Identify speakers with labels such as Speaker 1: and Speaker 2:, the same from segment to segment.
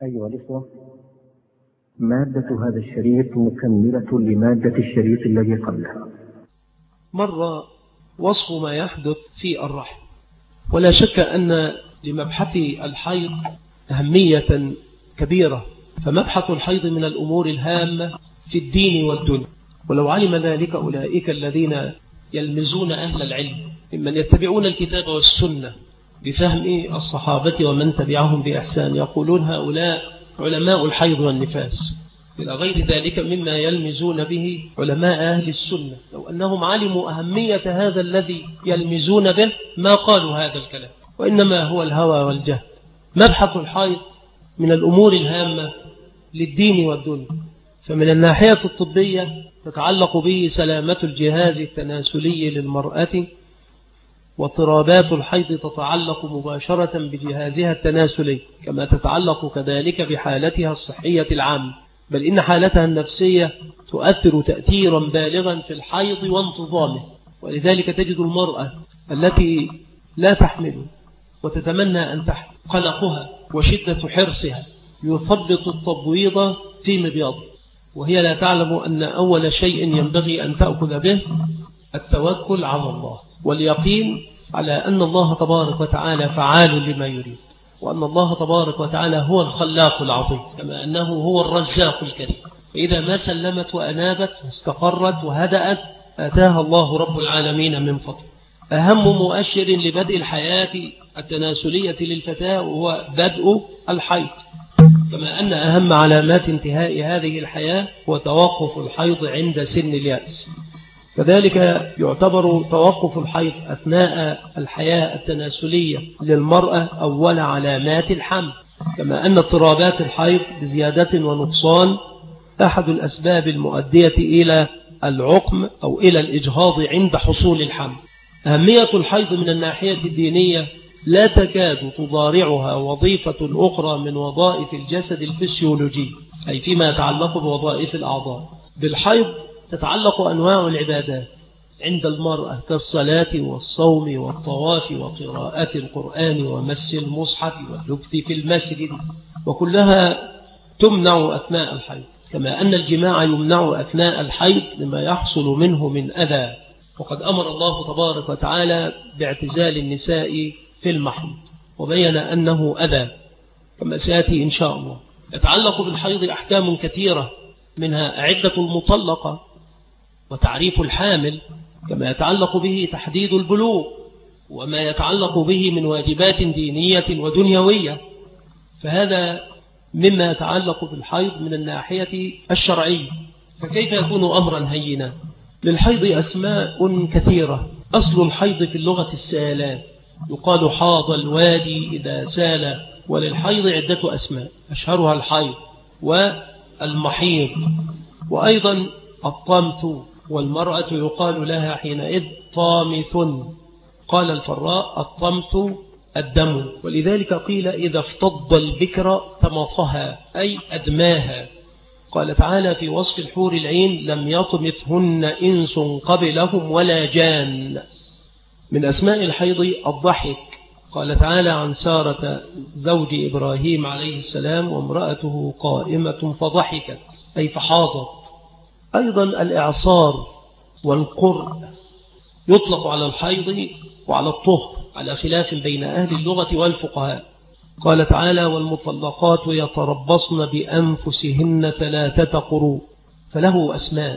Speaker 1: أيها الإخوة، مادة هذا الشريط مكملة لمادة الشريط الذي قبله.
Speaker 2: مر وصف ما يحدث في الرحم، ولا شك أن لمبحث الحيض أهمية كبيرة، فمبحث الحيض من الأمور الهامة في الدين والدنيا. ولو علم ذلك أولئك الذين يلمزون أهل العلم ممن يتبعون الكتاب والسنة بفهم الصحابة ومن تبعهم بإحسان، يقولون هؤلاء علماء الحيض والنفاس، إلى غير ذلك مما يلمزون به علماء أهل السنة. لو أنهم علموا أهمية هذا الذي يلمزون به ما قالوا هذا الكلام، وإنما هو الهوى والجهل. مبحث الحيض من الأمور الهامة للدين والدنيا، فمن الناحية الطبية تتعلق به سلامة الجهاز التناسلي للمرأة، واضطرابات الحيض تتعلق مباشرة بجهازها التناسلي، كما تتعلق كذلك بحالتها الصحية العامة، بل إن حالتها النفسية تؤثر تأثيرا بالغا في الحيض وانتظامه. ولذلك تجد المرأة التي لا تحمل وتتمنى أن تحمل قلقها وشدة حرصها يثبط التبويض في مبياضها، وهي لا تعلم أن أول شيء ينبغي أن تأخذ به التوكل على الله، واليقين على أن الله تبارك وتعالى فعال لما يريد، وأن الله تبارك وتعالى هو الخلاق العظيم، كما أنه هو الرزاق الكريم. فإذا ما سلمت وأنابت واستقرت وهدأت آتاها الله رب العالمين من فضله. أهم مؤشر لبدء الحياة التناسلية للفتاة هو بدء الحيض، كما أن أهم علامات انتهاء هذه الحياة هو توقف الحيض عند سن اليأس. كذلك يعتبر توقف الحيض أثناء الحياة التناسلية للمرأة أول علامات الحمل، كما أن اضطرابات الحيض بزيادة ونقصان أحد الأسباب المؤدية إلى العقم أو إلى الإجهاض عند حصول الحمل. أهمية الحيض من الناحية الدينية لا تكاد تضارعها وظيفة أخرى من وظائف الجسد الفسيولوجي، أي فيما يتعلق بوظائف الأعضاء. بالحيض تتعلق أنواع العبادات عند المرأة كالصلاة والصوم والطواف وقراءة القرآن ومس المصحف واللبث في المسجد، وكلها تمنع أثناء الحيض، كما أن الجماع يمنع أثناء الحيض لما يحصل منه من أذى. وقد أمر الله تبارك وتعالى باعتزال النساء في المحيض، وبين أنه أذى كما سيأتي إن شاء الله. يتعلق بالحيض أحكام كثيرة، منها عدة المطلقة وتعريف الحامل، كما يتعلق به تحديد البلوغ، وما يتعلق به من واجبات دينية ودنيوية. فهذا مما يتعلق بالحيض من الناحية الشرعية. فكيف يكون أمرا هينا؟ للحيض أسماء كثيرة. أصل الحيض في اللغة السالان، يقال حاض الوادي إذا سال. وللحيض عدة أسماء، أشهرها الحيض والمحيض، وأيضا الطمث، والمرأة يقال لها حينئذ طامث. قال الفراء الطمث الدم، ولذلك قيل إذا افتض البكر طمثها أي أدماها. قال تعالى في وصف الحور العين لم يطمثهن إنس قبلهم ولا جان. من أسماء الحيض الضحك، قال تعالى عن سارة زوج إبراهيم عليه السلام وامرأته قائمة فضحكت أي فحاضت. أيضا الإعصار والقرء يطلق على الحيض وعلى الطهر، على خلاف بين أهل اللغة والفقهاء. قال تعالى والمطلقات يتربصن بأنفسهن 3 قروء، فله أسماء.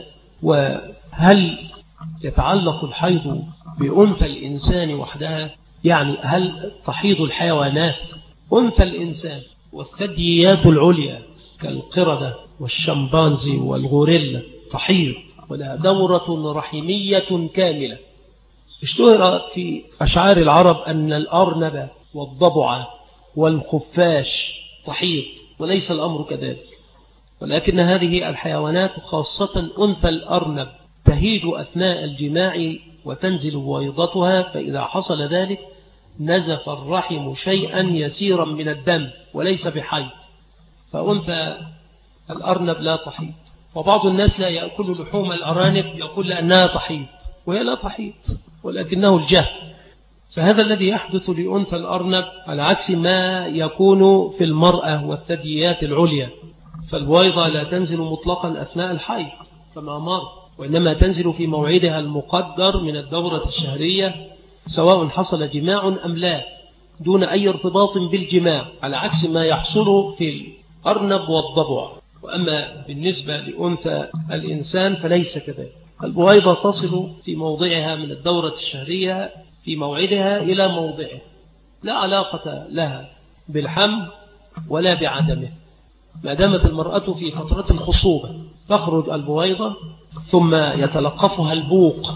Speaker 2: وهل يتعلق الحيض بأنثى الإنسان وحدها؟ يعني هل تحيض الحيوانات؟ أنثى الإنسان والثدييات العليا كالقردة والشمبانزي والغوريلا تحيض، ولها دورة رحمية كاملة. اشتهر في أشعار العرب أن الأرنب والضبع والخفاش تحيض، وليس الأمر كذلك، ولكن هذه الحيوانات خاصة أنثى الأرنب تهيج أثناء الجماع وتنزل بويضتها، فإذا حصل ذلك نزف الرحم شيئا يسيرا من الدم وليس بحيض، فأنثى الأرنب لا تحيض. وبعض الناس لا يأكل لحوم الأرانب، يقول لأنها تحيض، وهي لا تحيض ولكنه الجهل. فهذا الذي يحدث لأنثى الأرنب على عكس ما يكون في المرأة والثدييات العليا. فالبويضة لا تنزل مطلقا أثناء الحيض كما مر، وإنما تنزل في موعدها المقدر من الدورة الشهرية سواء حصل جماع أم لا، دون أي ارتباط بالجماع، على عكس ما يحصل في الأرنب والضبع. وأما بالنسبة لأنثى الإنسان فليس كذلك. البويضة تصل في موضعها من الدورة الشهرية في موعدها إلى موضعه، لا علاقة لها بالحمل ولا بعدمه. ما دامت المرأة في فترة الخصوبة تخرج البويضة، ثم يتلقفها البوق،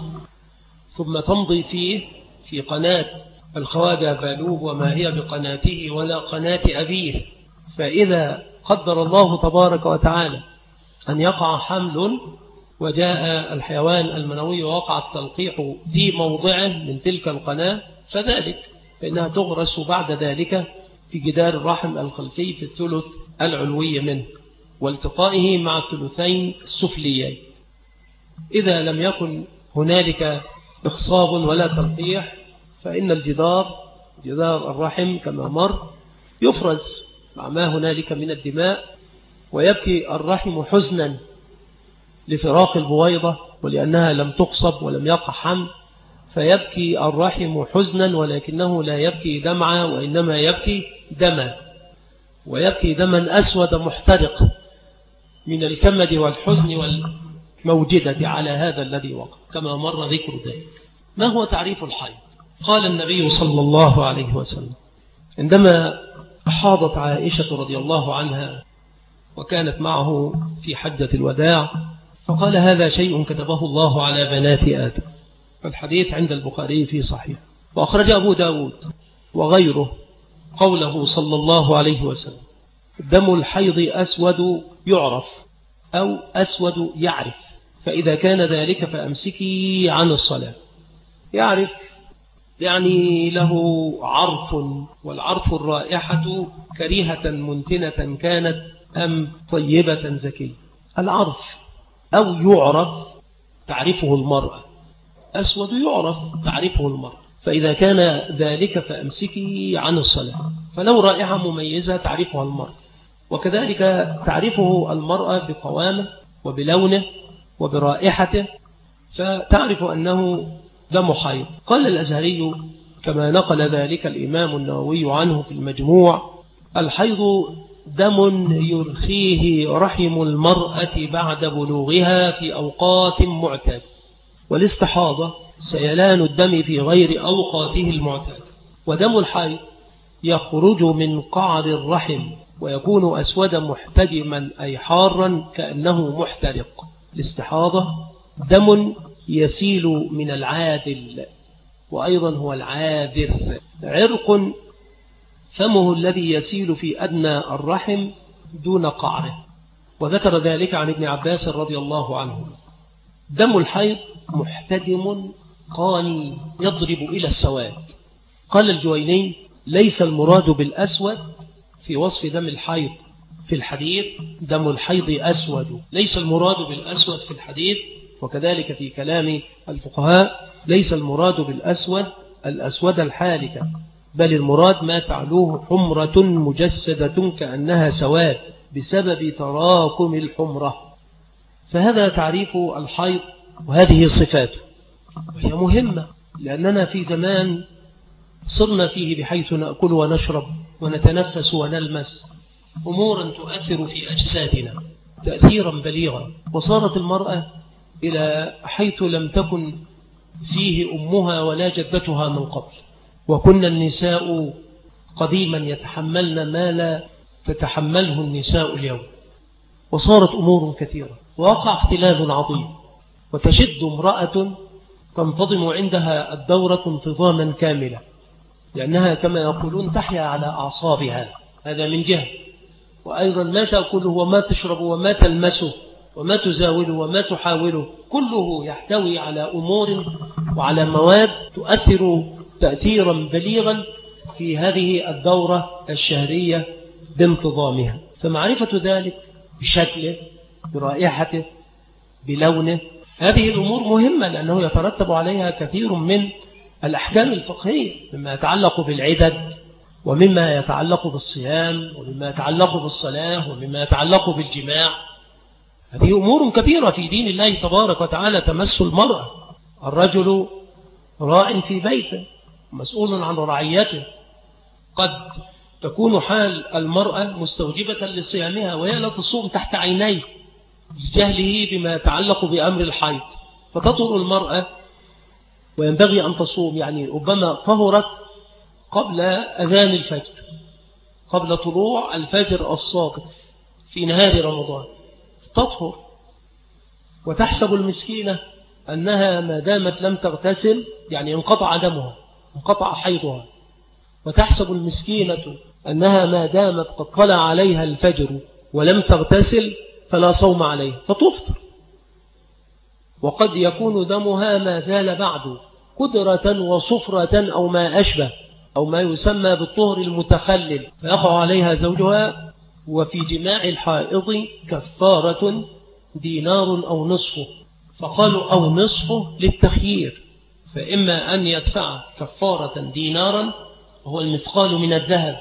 Speaker 2: ثم تمضي في قناة الخواجة فالوب، وما هي بقناته ولا قناة أبيه. فإذا قدر الله تبارك وتعالى أن يقع حمل وجاء الحيوان المنوي ووقع التلقيح في موضعه من تلك القناة فذلك، فإنها تغرس بعد ذلك في جدار الرحم الخلفي في الثلث العلوي منه، والتقائه مع الثلثين السفليين. إذا لم يكن هنالك إخصاب ولا تلقيح فإن جدار الرحم كما مر يفرز مع ما هنالك من الدماء، ويبكي الرحم حزنا لفراق البويضة، ولأنها لم تقصب ولم يقع حمل، فيبكي الرحم حزنا، ولكنه لا يبكي دمعا وإنما يبكي دما، ويبكي دما أسود محترق من الكمد والحزن والموجدة على هذا الذي وقع، كما مر ذكر ذلك. ما هو تعريف الحيض؟ قال النبي صلى الله عليه وسلم عندما حاضت عائشة رضي الله عنها وكانت معه في حجة الوداع، فقال: هذا شيء كتبه الله على بنات آدم. الحديث عند البخاري في صحيح، وأخرج أبو داود وغيره قوله صلى الله عليه وسلم: دم الحيض أسود يعرف أو أسود يعرف، فإذا كان ذلك فأمسكي عن الصلاة. يعرف يعني له عرف، والعرف الرائحة كريهة منتنة كانت أم طيبة زكية. العرف أو يعرف تعرفه المرأة، أسود يعرف تعرفه المرأة، فإذا كان ذلك فأمسكي عن الصلاة. فلو رائحة مميزة تعرفها المرأة، وكذلك تعرفه المرأة بقوامه وبلونه وبرائحته، فتعرف أنه دم حيض. قال الأزهري كما نقل ذلك الإمام النووي عنه في المجموع: الحيض دم يرخيه رحم المرأة بعد بلوغها في أوقات معتادة، والاستحاضة سيلان الدم في غير أوقاته المعتادة. ودم الحيض يخرج من قعر الرحم ويكون أسود محتجما أي حارا كأنه محترق. الاستحاضة دم يسيل من العاذل، وأيضا هو العاذر، عرق فمه الذي يسيل في أدنى الرحم دون قعره. وذكر ذلك عن ابن عباس رضي الله عنه. دم الحيض محتدم قاني يضرب إلى السواد. قال الجويني: ليس المراد بالأسود في وصف دم الحيض في الحديث دم الحيض أسود، ليس المراد بالأسود في الحديث، وكذلك في كلام الفقهاء ليس المراد بالأسود الأسود الحالكة، بل المراد ما تعلوه حمرة مجسدة كأنها سواد بسبب تراكم الحمرة. فهذا تعريف الحيض، وهذه صفاته، وهي مهمة لأننا في زمان صرنا فيه بحيث نأكل ونشرب ونتنفس ونلمس أمورا تؤثر في أجسادنا تأثيرا بليغا، وصارت المرأة إلى حيث لم تكن فيه أمها ولا جدتها من قبل، وكنا النساء قديما يتحملن ما لا تتحمله النساء اليوم، وصارت أمور كثيرة، ووقع اختلاف عظيم، وتشد امرأة تنتظم عندها الدورة انتظاما كاملا، لأنها كما يقولون تحيا على أعصابها، هذا من جهة، وأيضا ما تأكله وما تشربه وما تلمسه وما تزاوله وما تحاوله كله يحتوي على أمور وعلى مواد تؤثر تأثيرا بليغا في هذه الدورة الشهرية بانتظامها. فمعرفة ذلك بشكله برائحته بلونه، هذه الأمور مهمة، لأنه يترتب عليها كثير من الأحكام الفقهية مما يتعلق بالعدد، ومما يتعلق بالصيام، ومما يتعلق بالصلاة، ومما يتعلق بالجماع. هذه أمور كبيرة في دين الله تبارك وتعالى تمس المرأة. الرجل راع في بيته مسؤول عن رعيته. قد تكون حال المرأة مستوجبة لصيامها وهي لا تصوم تحت عينيه لجهله بما يتعلق بأمر الحيض، فتطهر المرأة وينبغي أن تصوم، يعني ربما طهرت قبل أذان الفجر، قبل طلوع الفجر الصادق في نهار رمضان، تطهر وتحسب المسكينة أنها ما دامت لم تغتسل يعني انقطع دمها، انقطع حيضها، وتحسب المسكينة أنها ما دامت قد طلع عليها الفجر ولم تغتسل فلا صوم عليه فتفطر. وقد يكون دمها ما زال بعد قدرة وصفرة أو ما أشبه أو ما يسمى بالطهر المتخلل، فيقع عليها زوجها. وفي جماع الحائض كفارة دينار أو نصفه، فقالوا أو نصفه للتخيير، فإما أن يدفع كفارة دينارا وهو المثقال من الذهب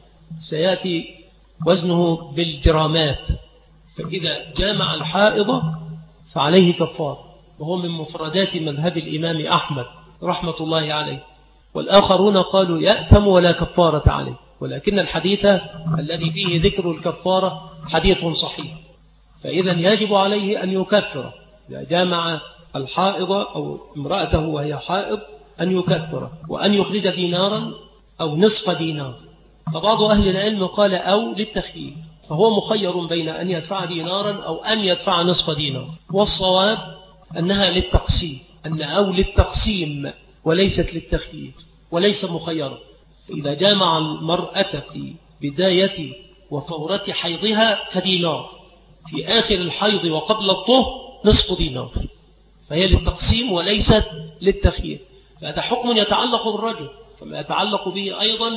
Speaker 2: سيأتي وزنه بالجرامات، فإذا جامع الحائض فعليه كفارة، وهو من مفردات مذهب الإمام أحمد رحمة الله عليه. والآخرون قالوا يأثم ولا كفارة عليه، ولكن الحديث الذي فيه ذكر الكفارة حديث صحيح، فإذا يجب عليه أن يكفر إذا جامع الحائض أو امرأته وهي حائض، أن يكفر وأن يخرج دينارا أو نصف دينار. فبعض أهل العلم قال أو للتخيير، فهو مخير بين أن يدفع دينارا أو أن يدفع نصف دينار، والصواب أنها للتقسيم، أن أو للتقسيم وليست للتخيير وليس مخيرا. إذا جامع المرأة في بداية وفورة حيضها فدينار، في آخر الحيض وقبل الطهر نصف دينار، فهي للتقسيم وليست للتخيير. فهذا حكم يتعلق بالرجل، فما يتعلق به أيضا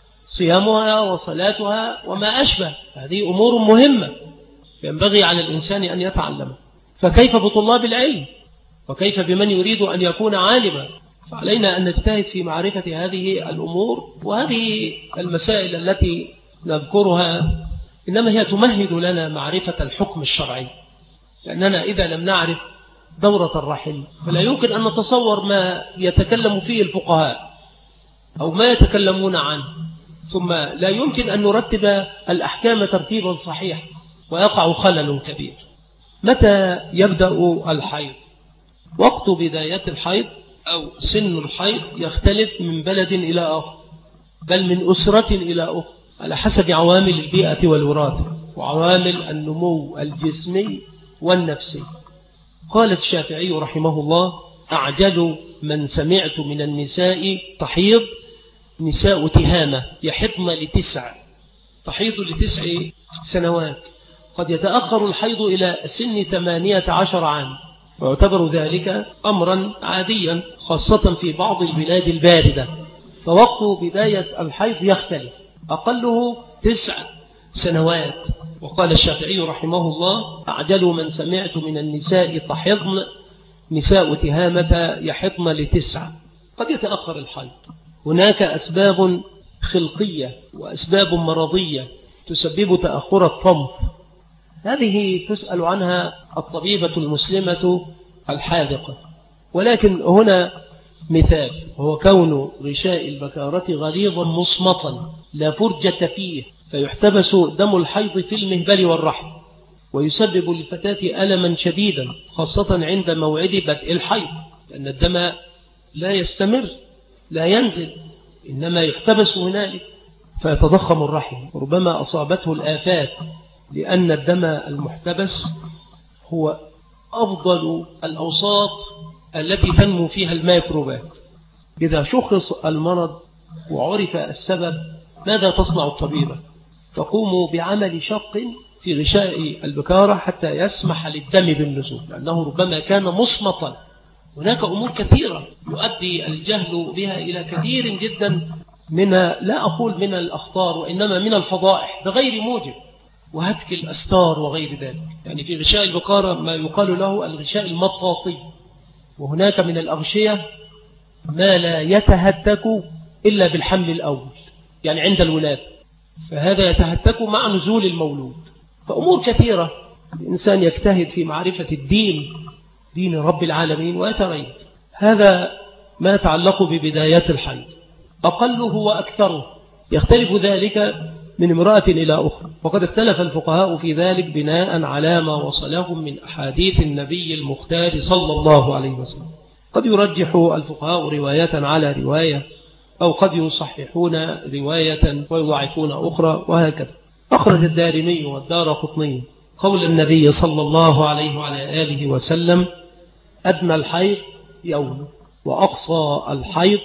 Speaker 2: صيامها وصلاتها وما أشبه، هذه أمور مهمة ينبغي على الإنسان أن يتعلم. فكيف بطلاب العلم؟ وكيف بمن يريد أن يكون عالما؟ فعلينا أن نجتهد في معرفة هذه الأمور، وهذه المسائل التي نذكرها إنما هي تمهد لنا معرفة الحكم الشرعي، لأننا إذا لم نعرف دورة الرحم فلا يمكن أن نتصور ما يتكلم فيه الفقهاء أو ما يتكلمون عنه، ثم لا يمكن أن نرتب الأحكام ترتيبا صحيح ويقع خلل كبير. متى يبدأ الحيض؟ وقت بداية الحيض أو سن الحيض يختلف من بلد إلى آخر، بل من أسرة إلى أخرى، على حسب عوامل البيئة والوراثة وعوامل النمو الجسمي والنفسي. قال الشافعي رحمه الله: أعجل من سمعت من النساء تحيض نساء تهامة يحضن ل9، تحيض ل9 سنوات، قد يتأخر الحيض إلى سن 18 عام، ويعتبر ذلك أمرا عاديا خاصة في بعض البلاد الباردة. فوقت بداية الحيض يختلف، أقله 9 سنوات. وقال الشافعي رحمه الله: أعجل من سمعت من النساء تحضن نساء تهامة يحضن ل9. قد يتأخر الحيض، هناك أسباب خلقية وأسباب مرضية تسبب تأخر الطمث، هذه تسأل عنها الطبيبة المسلمة الحاذقة. ولكن هنا مثال، هو كون غشاء البكارة غليظا مصمتا لا فرجة فيه، فيحتبس دم الحيض في المهبل والرحم، ويسبب للفتاة ألما شديدا خاصة عند موعد بدء الحيض، لأن الدم لا يستمر لا ينزل، إنما يحتبس هنالك فيتضخم الرحم، وربما أصابته الآفات، لأن الدم المحتبس هو أفضل الأوساط التي تنمو فيها الميكروبات. إذا شخص المرض وعرف السبب ماذا تصنع الطبيبة؟ تقوم بعمل شق في غشاء البكارة حتى يسمح للدم بالنزول، لأنه ربما كان مصمتا. هناك أمور كثيرة يؤدي الجهل بها إلى كثير جدا من، لا أقول من الأخطار، وإنما من الفضائح بغير موجب، وهتك الأستار وغير ذلك. يعني في غشاء البكارة ما يقال له الغشاء المطاطي، وهناك من الأغشية ما لا يتهتك إلا بالحمل الأول، يعني عند الولادة، فهذا يتهتك مع نزول المولود. فأمور كثيرة الإنسان يجتهد في معرفة الدين، دين رب العالمين، ويتميز. هذا ما يتعلق ببدايات الحيض. أقله وأكثره يختلف ذلك من امرأة إلى أخرى، وقد اختلف الفقهاء في ذلك بناء على ما وصلهم من أحاديث النبي المختار صلى الله عليه وسلم. قد يرجح الفقهاء رواية على رواية، أو قد يصححون رواية ويضعفون أخرى، وهكذا. أخرج الدارمي والدارقطني قول النبي صلى الله عليه وعلى آله وسلم: أدنى الحيض يوم، وأقصى الحيض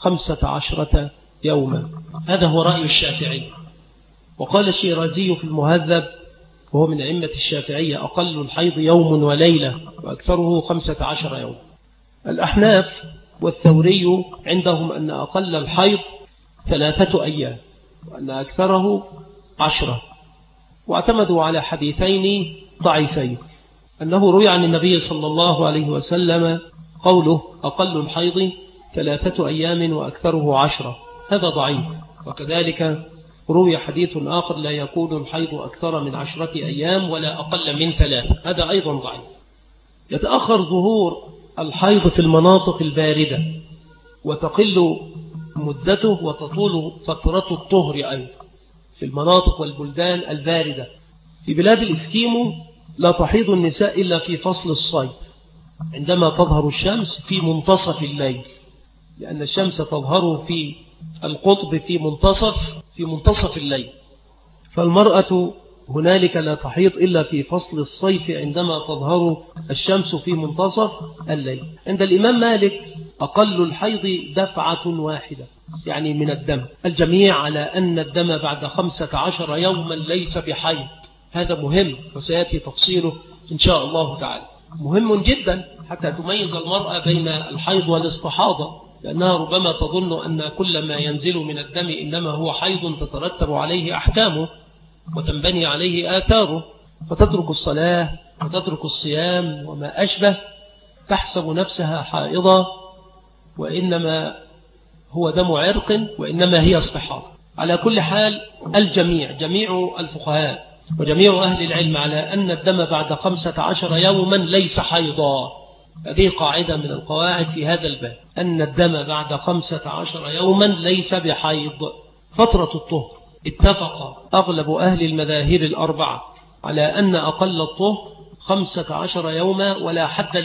Speaker 2: 15 يوما. هذا هو رأي الشافعي. وقال الشيرازي في المهذب، وهو من أئمة الشافعية: أقل الحيض يوم وليلة، وأكثره 15 يوم. الأحناف والثوري عندهم أن أقل الحيض 3 أيام، وأن أكثره 10، واعتمدوا على حديثين ضعيفين: أنه روي عن النبي صلى الله عليه وسلم قوله: أقل الحيض 3 أيام وأكثره 10، هذا ضعيف. وكذلك روي حديث آخر: لا يكون الحيض أكثر من 10 أيام ولا أقل من 3، هذا أيضا ضعيف. يتأخر ظهور الحيض في المناطق الباردة، وتقل مدته وتطول فترة الطهر أيضا في المناطق والبلدان الباردة. في بلاد الإسكيمو لا تحيض النساء إلا في فصل الصيف، عندما تظهر الشمس في منتصف الليل، لأن الشمس تظهر في القطب في منتصف الليل، فالمرأة هنالك لا تحيض إلا في فصل الصيف عندما تظهر الشمس في منتصف الليل. عند الإمام مالك أقل الحيض دفعة واحدة، يعني من الدم. الجميع على أن الدم بعد 15 يوما ليس بحيض. هذا مهم وسيأتي تفصيله إن شاء الله تعالى. مهم جدا حتى تميز المرأة بين الحيض والاستحاضة، لأنها ربما تظن أن كل ما ينزل من الدم إنما هو حيض تترتب عليه أحكامه وتنبني عليه آثاره، فتترك الصلاة وتترك الصيام وما أشبه، تحسب نفسها حائضة، وإنما هو دم عرق، وإنما هي استحاضة. على كل حال جميع الفقهاء وجميع أهل العلم على أن الدم بعد 15 يوما ليس حيضا. هذه قاعدة من القواعد في هذا الباب، أن الدم بعد 15 يوما ليس بحيض. فترة الطهر اتفق أغلب أهل المذاهب الأربعة على أن أقل الطهر 15 يوما، ولا حد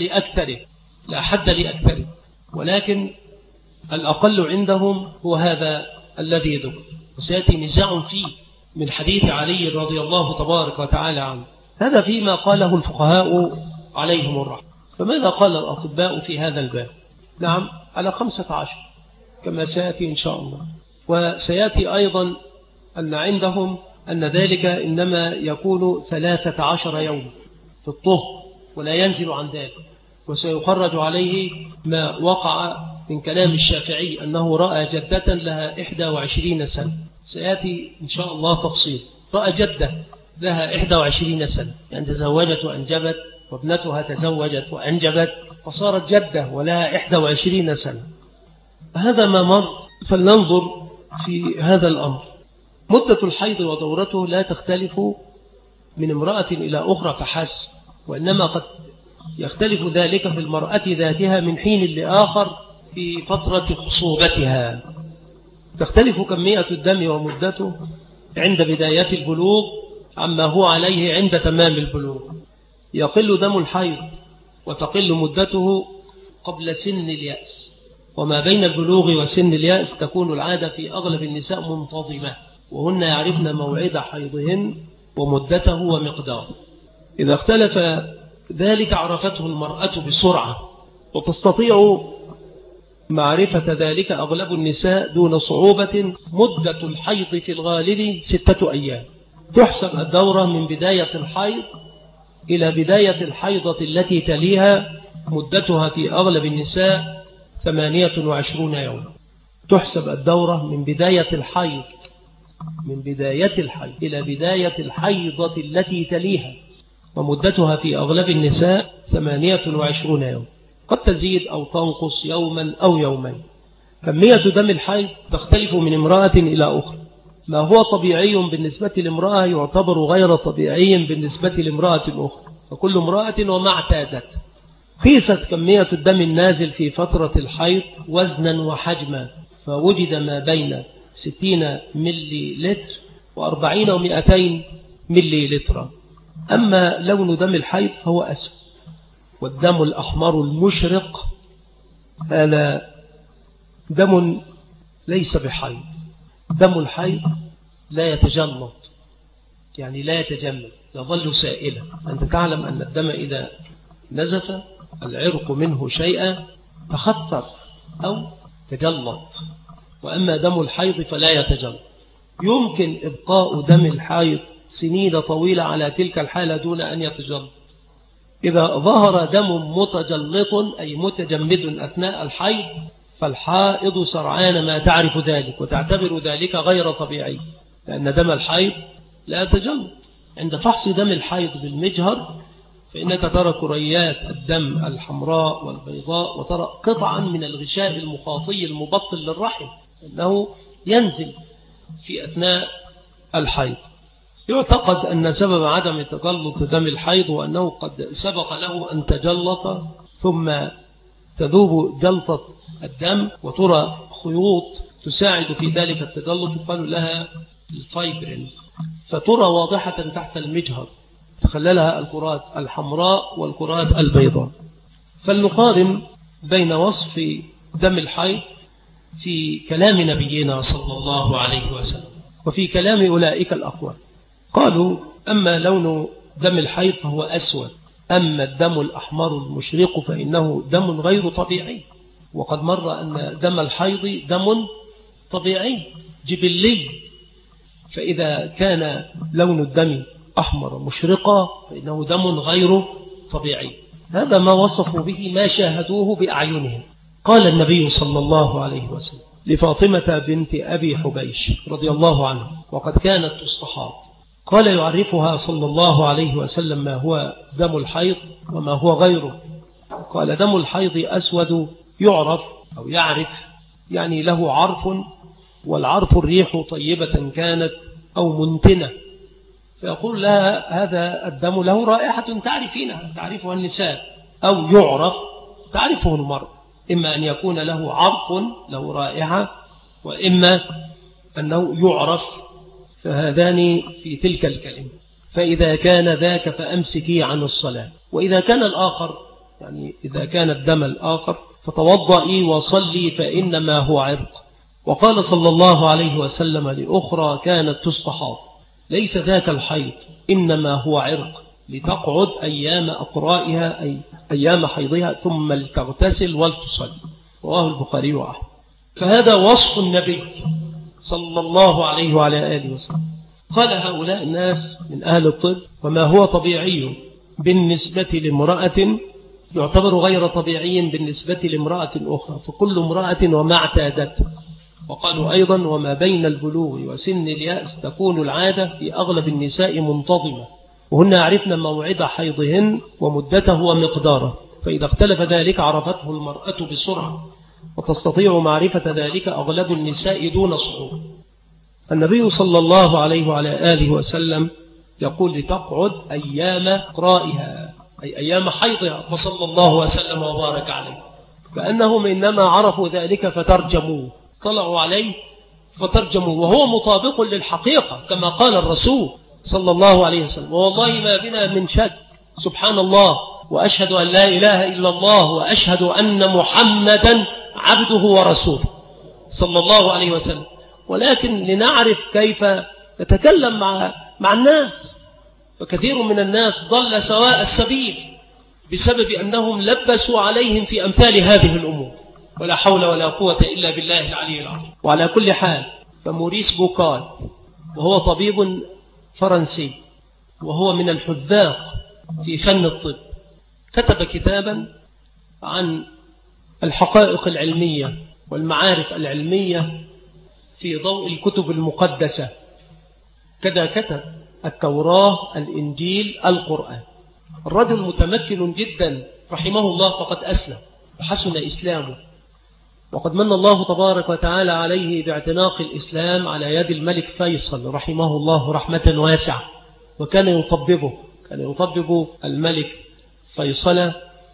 Speaker 2: لأكثره، ولكن الأقل عندهم هو هذا الذي ذكر، وسيأتي نزاع فيه من حديث علي رضي الله تبارك وتعالى عنه. هذا فيما قاله الفقهاء عليهم الرحمة. فماذا قال الأطباء في هذا الباب؟ نعم، على 15 كما سيأتي إن شاء الله. وسيأتي أيضا أن عندهم أن ذلك إنما يكون 13 يوم في الطهر ولا ينزل عن ذلك، وسيخرج عليه ما وقع من كلام الشافعي أنه رأى جدة لها 21 سنة. سيأتي إن شاء الله تفصيل. رأى جدة لها 21 سنة، يعني تزوجت وأنجبت، وابنتها تزوجت وأنجبت، فصارت جدة ولها 21 سنة. هذا ما مر. فلننظر في هذا الأمر. مدة الحيض ودورته لا تختلف من امرأة إلى أخرى فحسب، وإنما قد يختلف ذلك في المرأة ذاتها من حين لآخر في فترة خصوبتها. تختلف كمية الدم ومدته عند بداية البلوغ عما هو عليه عند تمام البلوغ. يقل دم الحيض وتقل مدته قبل سن اليأس، وما بين البلوغ وسن اليأس تكون العادة في أغلب النساء منتظمة، وهن يعرفن موعد حيضهن ومدته ومقداره. إذا اختلف ذلك عرفته المرأة بسرعة، وتستطيع معرفة ذلك أغلب النساء دون صعوبة. مدة الحيض في الغالب 6 أيام. تحسب الدورة من بداية الحيض إلى بداية الحيضة التي تليها، مدتها في أغلب النساء 28 يوم. تحسب الدورة من بداية الحيض إلى بداية الحيضة التي تليها، ومدتها في أغلب النساء 28 يوم. قد تزيد أو تنقص يوما أو يومين. كمية دم الحيض تختلف من امرأة إلى أخرى، ما هو طبيعي بالنسبة لامرأة يعتبر غير طبيعي بالنسبة لامرأة أخرى، فكل امرأة وما اعتادت. قيست كمية الدم النازل في فترة الحيض وزنا وحجما، فوجد ما بين 60 ملي لتر و40 و200 ملي لتر. أما لون دم الحيض فهو أسود، والدم الأحمر المشرق هذا دم ليس بحيض. دم الحيض لا يتجلط، يعني لا يتجمد، يظل سائلا. أنت تعلم أن الدم إذا نزف العرق منه شيئا تخثر أو تجلط، وأما دم الحيض فلا يتجلط. يمكن إبقاء دم الحيض سنين طويلة على تلك الحالة دون أن يتجلط. إذا ظهر دم متجلط أي متجمد أثناء الحيض فالحائض سرعان ما تعرف ذلك وتعتبر ذلك غير طبيعي، لأن دم الحيض لا يتجلط. عند فحص دم الحيض بالمجهر فإنك ترى كريات الدم الحمراء والبيضاء، وترى قطعا من الغشاء المخاطي المبطن للرحم أنه ينزل في أثناء الحيض. يعتقد أن سبب عدم تجلط دم الحيض وأنه قد سبق له أن تجلط ثم تذوب جلطة الدم وترى خيوط تساعد في ذلك التجلط، يقال لها الفايبرين، فترى واضحة تحت المجهر تخللها الكرات الحمراء والكرات البيضاء. فلنقارن بين وصف دم الحيض في كلام نبينا صلى الله عليه وسلم وفي كلام أولئك الأقوال. قالوا أما لون دم الحيض فهو أسود، أما الدم الأحمر المشرق فإنه دم غير طبيعي. وقد مر أن دم الحيض دم طبيعي جبلي، فإذا كان لون الدم أحمر مشرقا فإنه دم غير طبيعي. هذا ما وصفوا به ما شاهدوه بأعينهم. قال النبي صلى الله عليه وسلم لفاطمة بنت أبي حبيش رضي الله عنه وقد كانت تستحاض، قال يعرفها صلى الله عليه وسلم ما هو دم الحيض وما هو غيره. قال دم الحيض أسود يعرف أو يعرف، يعني له عرف، والعرف الريح طيبة كانت أو منتنة، فيقول لها هذا الدم له رائحة تعرفينها تعرفها النساء، أو يعرف تعرفه المرء، إما أن يكون له عرف له رائحة وإما أنه يعرف، فهذان في تلك الكلمة. فإذا كان ذاك فأمسكي عن الصلاة، وإذا كان الآخر يعني إذا كان الدم الآخر فتوضئي وصلي فإنما هو عرق. وقال صلى الله عليه وسلم لأخرى كانت تستحاض ليس ذاك الحيض إنما هو عرق، لتقعد أيام أقرائها أي أيام حيضها ثم لتغتسل ولتصلي. رواه البخاري وأحمد. فهذا وصف النبي صلى الله عليه وعلى آله وسلم. قال هؤلاء الناس من أهل الطب وما هو طبيعي بالنسبة لامرأة يعتبر غير طبيعي بالنسبة لامرأة أخرى، فكل امرأة وما اعتادت. وقالوا أيضا وما بين البلوغ وسن اليأس تكون العادة في أغلب النساء منتظمة، وهن يعرفن موعد حيضهن ومدته ومقداره، فإذا اختلف ذلك عرفته المرأة بسرعة، وتستطيع معرفة ذلك أغلب النساء دون صعوبة. النبي صلى الله عليه وعلى آله وسلم يقول لتقعد أيام قرائها أي أيام حيضها، فصلى الله وسلم وبارك عليه. فأنهم إنما عرفوا ذلك فترجموه، طلعوا عليه فترجموه، وهو مطابق للحقيقة كما قال الرسول صلى الله عليه وسلم. والله ما بنا من شك، سبحان الله وأشهد أن لا إله إلا الله وأشهد أن محمدا عبده ورسوله صلى الله عليه وسلم. ولكن لنعرف كيف تتكلم مع الناس، فكثير من الناس ضل سواء السبيل بسبب أنهم لبسوا عليهم في أمثال هذه الأمور، ولا حول ولا قوة إلا بالله العلي العظيم. وعلى كل حال فموريس بوكال وهو طبيب فرنسي وهو من الحذاق في فن الطب كتب كتابا عن الحقائق العلمية والمعارف العلمية في ضوء الكتب المقدسة. كذا كتب التوراة الإنجيل القرآن. الرجل متمكن جدا رحمه الله فقد أسلم، وحسن إسلامه، وقد من الله تبارك وتعالى عليه باعتناق الإسلام على يد الملك فيصل رحمه الله رحمة واسعة، وكان يطبب الملك فيصل،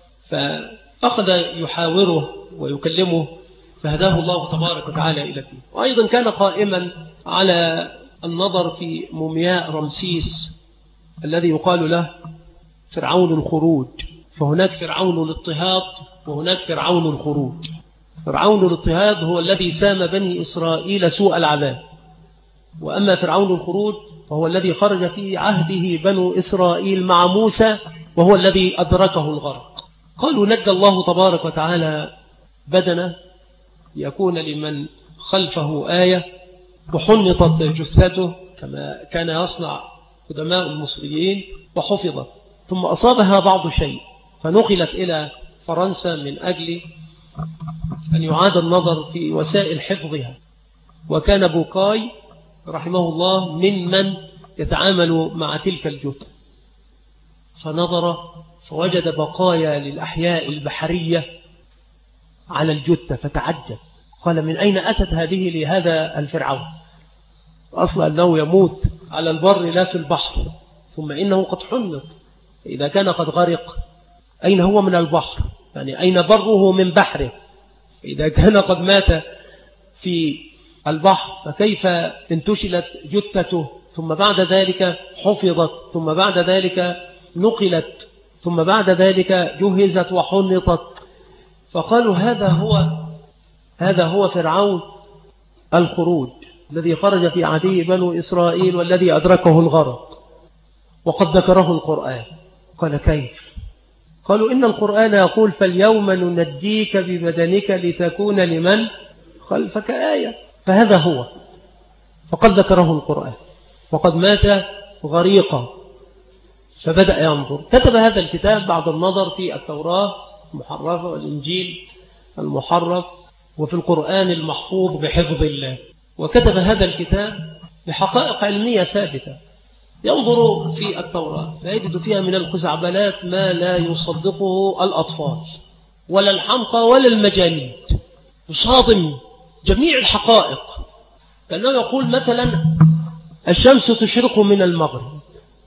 Speaker 2: فأخذ يحاوره ويكلمه فهداه الله تبارك وتعالى إلى الدين. وأيضا كان قائما على النظر في مومياء رمسيس الذي يقال له فرعون الخروج، فهناك فرعون الاضطهاد وهناك فرعون الخروج. فرعون الاضطهاد هو الذي سام بني إسرائيل سوء العذاب، وأما فرعون الخروج فهو الذي خرج في عهده بنو إسرائيل مع موسى، وهو الذي أدركه الغرق. قالوا نجى الله تبارك وتعالى بدنه يكون لمن خلفه آية، وحنطت جثته كما كان يصنع قدماء المصريين وحفظت، ثم أصابها بعض شيء فنقلت إلى فرنسا من أجل أن يعاد النظر في وسائل حفظها. وكان بوكاي رحمه الله ممن يتعامل مع تلك الجثة، فنظر فوجد بقايا للأحياء البحرية على الجثة فتعجب، قال من أين أتت هذه لهذا الفرعون؟ أصلا أنه يموت على البر لا في البحر، ثم إنه قد حنط، إذا كان قد غرق أين هو من البحر؟ يعني أين بره من بحره؟ إذا كان قد مات في البحر فكيف انتشلت جثته، ثم بعد ذلك حفظت، ثم بعد ذلك نقلت، ثم بعد ذلك جهزت وحنطت؟ فقالوا هذا هو فرعون الخروج الذي خرج في عهده بنو إسرائيل والذي أدركه الغرق، وقد ذكره القرآن. قال كيف؟ قالوا إن القرآن يقول فاليوم ننجيك ببدنك لتكون لمن خلفك آية، فهذا هو، فقد ذكره القرآن، وقد مات غريقا. فبدأ ينظر، كتب هذا الكتاب بعد النظر في التوراة المحرفة والإنجيل المحرف وفي القرآن المحفوظ بحفظ الله، وكتب هذا الكتاب بحقائق علمية ثابتة. ينظر في التوراة فيجد فيها من الخزعبلات ما لا يصدقه الأطفال ولا الحمقى ولا المجانين، يصادم جميع الحقائق. كأنه يقول مثلا الشمس تشرق من المغرب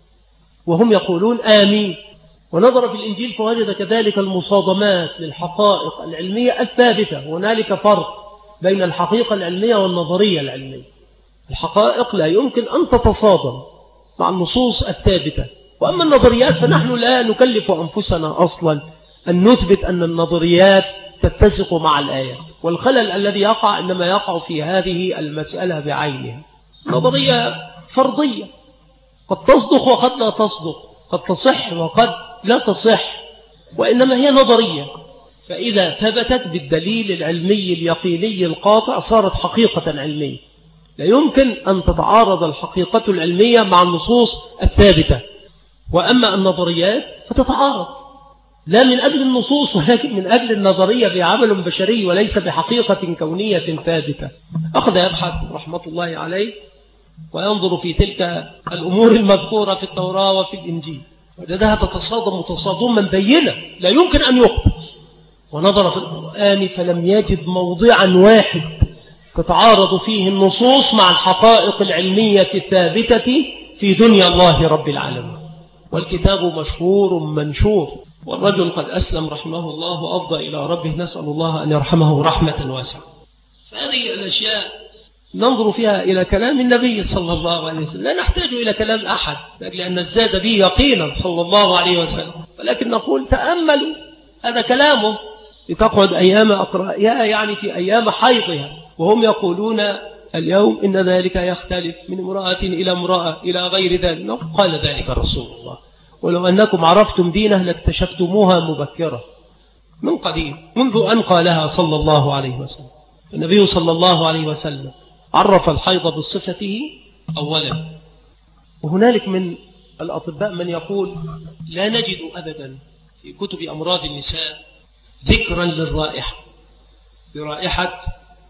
Speaker 2: وهم يقولون آمين. ونظر في الإنجيل فوجد كذلك المصادمات للحقائق العلمية الثابتة. هنالك فرق بين الحقيقة العلمية والنظرية العلمية. الحقائق لا يمكن أن تتصادم مع النصوص الثابتة، وأما النظريات فنحن لا نكلف أنفسنا أصلا أن نثبت أن النظريات تتسق مع الآيات، والخلل الذي يقع إنما يقع في هذه المسألة بعينها. نظرية فرضية قد تصدق وقد لا تصدق، قد تصح وقد لا تصح، وإنما هي نظرية، فإذا ثبتت بالدليل العلمي اليقيني القاطع صارت حقيقة علمية. لا يمكن أن تتعارض الحقيقة العلمية مع النصوص الثابتة. وأما النظريات فتتعارض لا من أجل النصوص ولكن من أجل النظرية بعمل بشري وليس بحقيقة كونية ثابتة. أخذ يبحث رحمة الله عليه وينظر في تلك الأمور المذكورة في التوراة وفي الإنجيل، وجدها تتصادم تصادما بينا لا يمكن أن يقبل. ونظر في القرآن فلم يجد موضعا واحد تتعارض فيه النصوص مع الحقائق العلمية الثابتة في دنيا الله رب العالمين. والكتاب مشهور منشور، والرجل قد أسلم رحمه الله وأفضى إلى ربه، نسأل الله أن يرحمه رحمة واسعة. فهذه الأشياء ننظر فيها إلى كلام النبي صلى الله عليه وسلم، لا نحتاج إلى كلام أحد لأن الزاد به يقينا صلى الله عليه وسلم، ولكن نقول تأملوا هذا كلامه لتقعد أيام أقرائها، يعني في أيام حيضها، وهم يقولون اليوم إن ذلك يختلف من امرأة إلى امرأة إلى غير ذلك. قال ذلك رسول الله، ولو أنكم عرفتم دينه لاكتشفتموها مبكرة من قديم، منذ أن قالها صلى الله عليه وسلم. النبي صلى الله عليه وسلم عرف الحيض بصفته أولا. وهنالك من الأطباء من يقول لا نجد أبدا في كتب أمراض النساء ذكرا للرائحة برائحة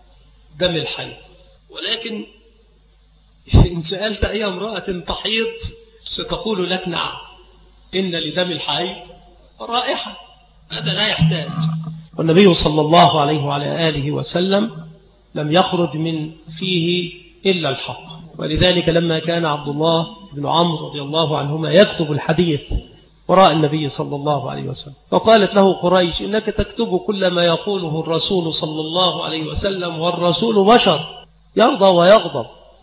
Speaker 2: دم الحيض، ولكن إن سألت أي امرأة تحيض ستقول لك نعم إن لدم الحيض رائحة، هذا لا يحتاج. والنبي صلى الله عليه وعلى آله وسلم لم يخرج من فيه إلا الحق. ولذلك لما كان عبد الله بن عمرو رضي الله عنهما يكتب الحديث وراء النبي صلى الله عليه وسلم، فقالت له قريش: إنك تكتب كل ما يقوله الرسول صلى الله عليه وسلم، والرسول بشر يرضى ويغضب.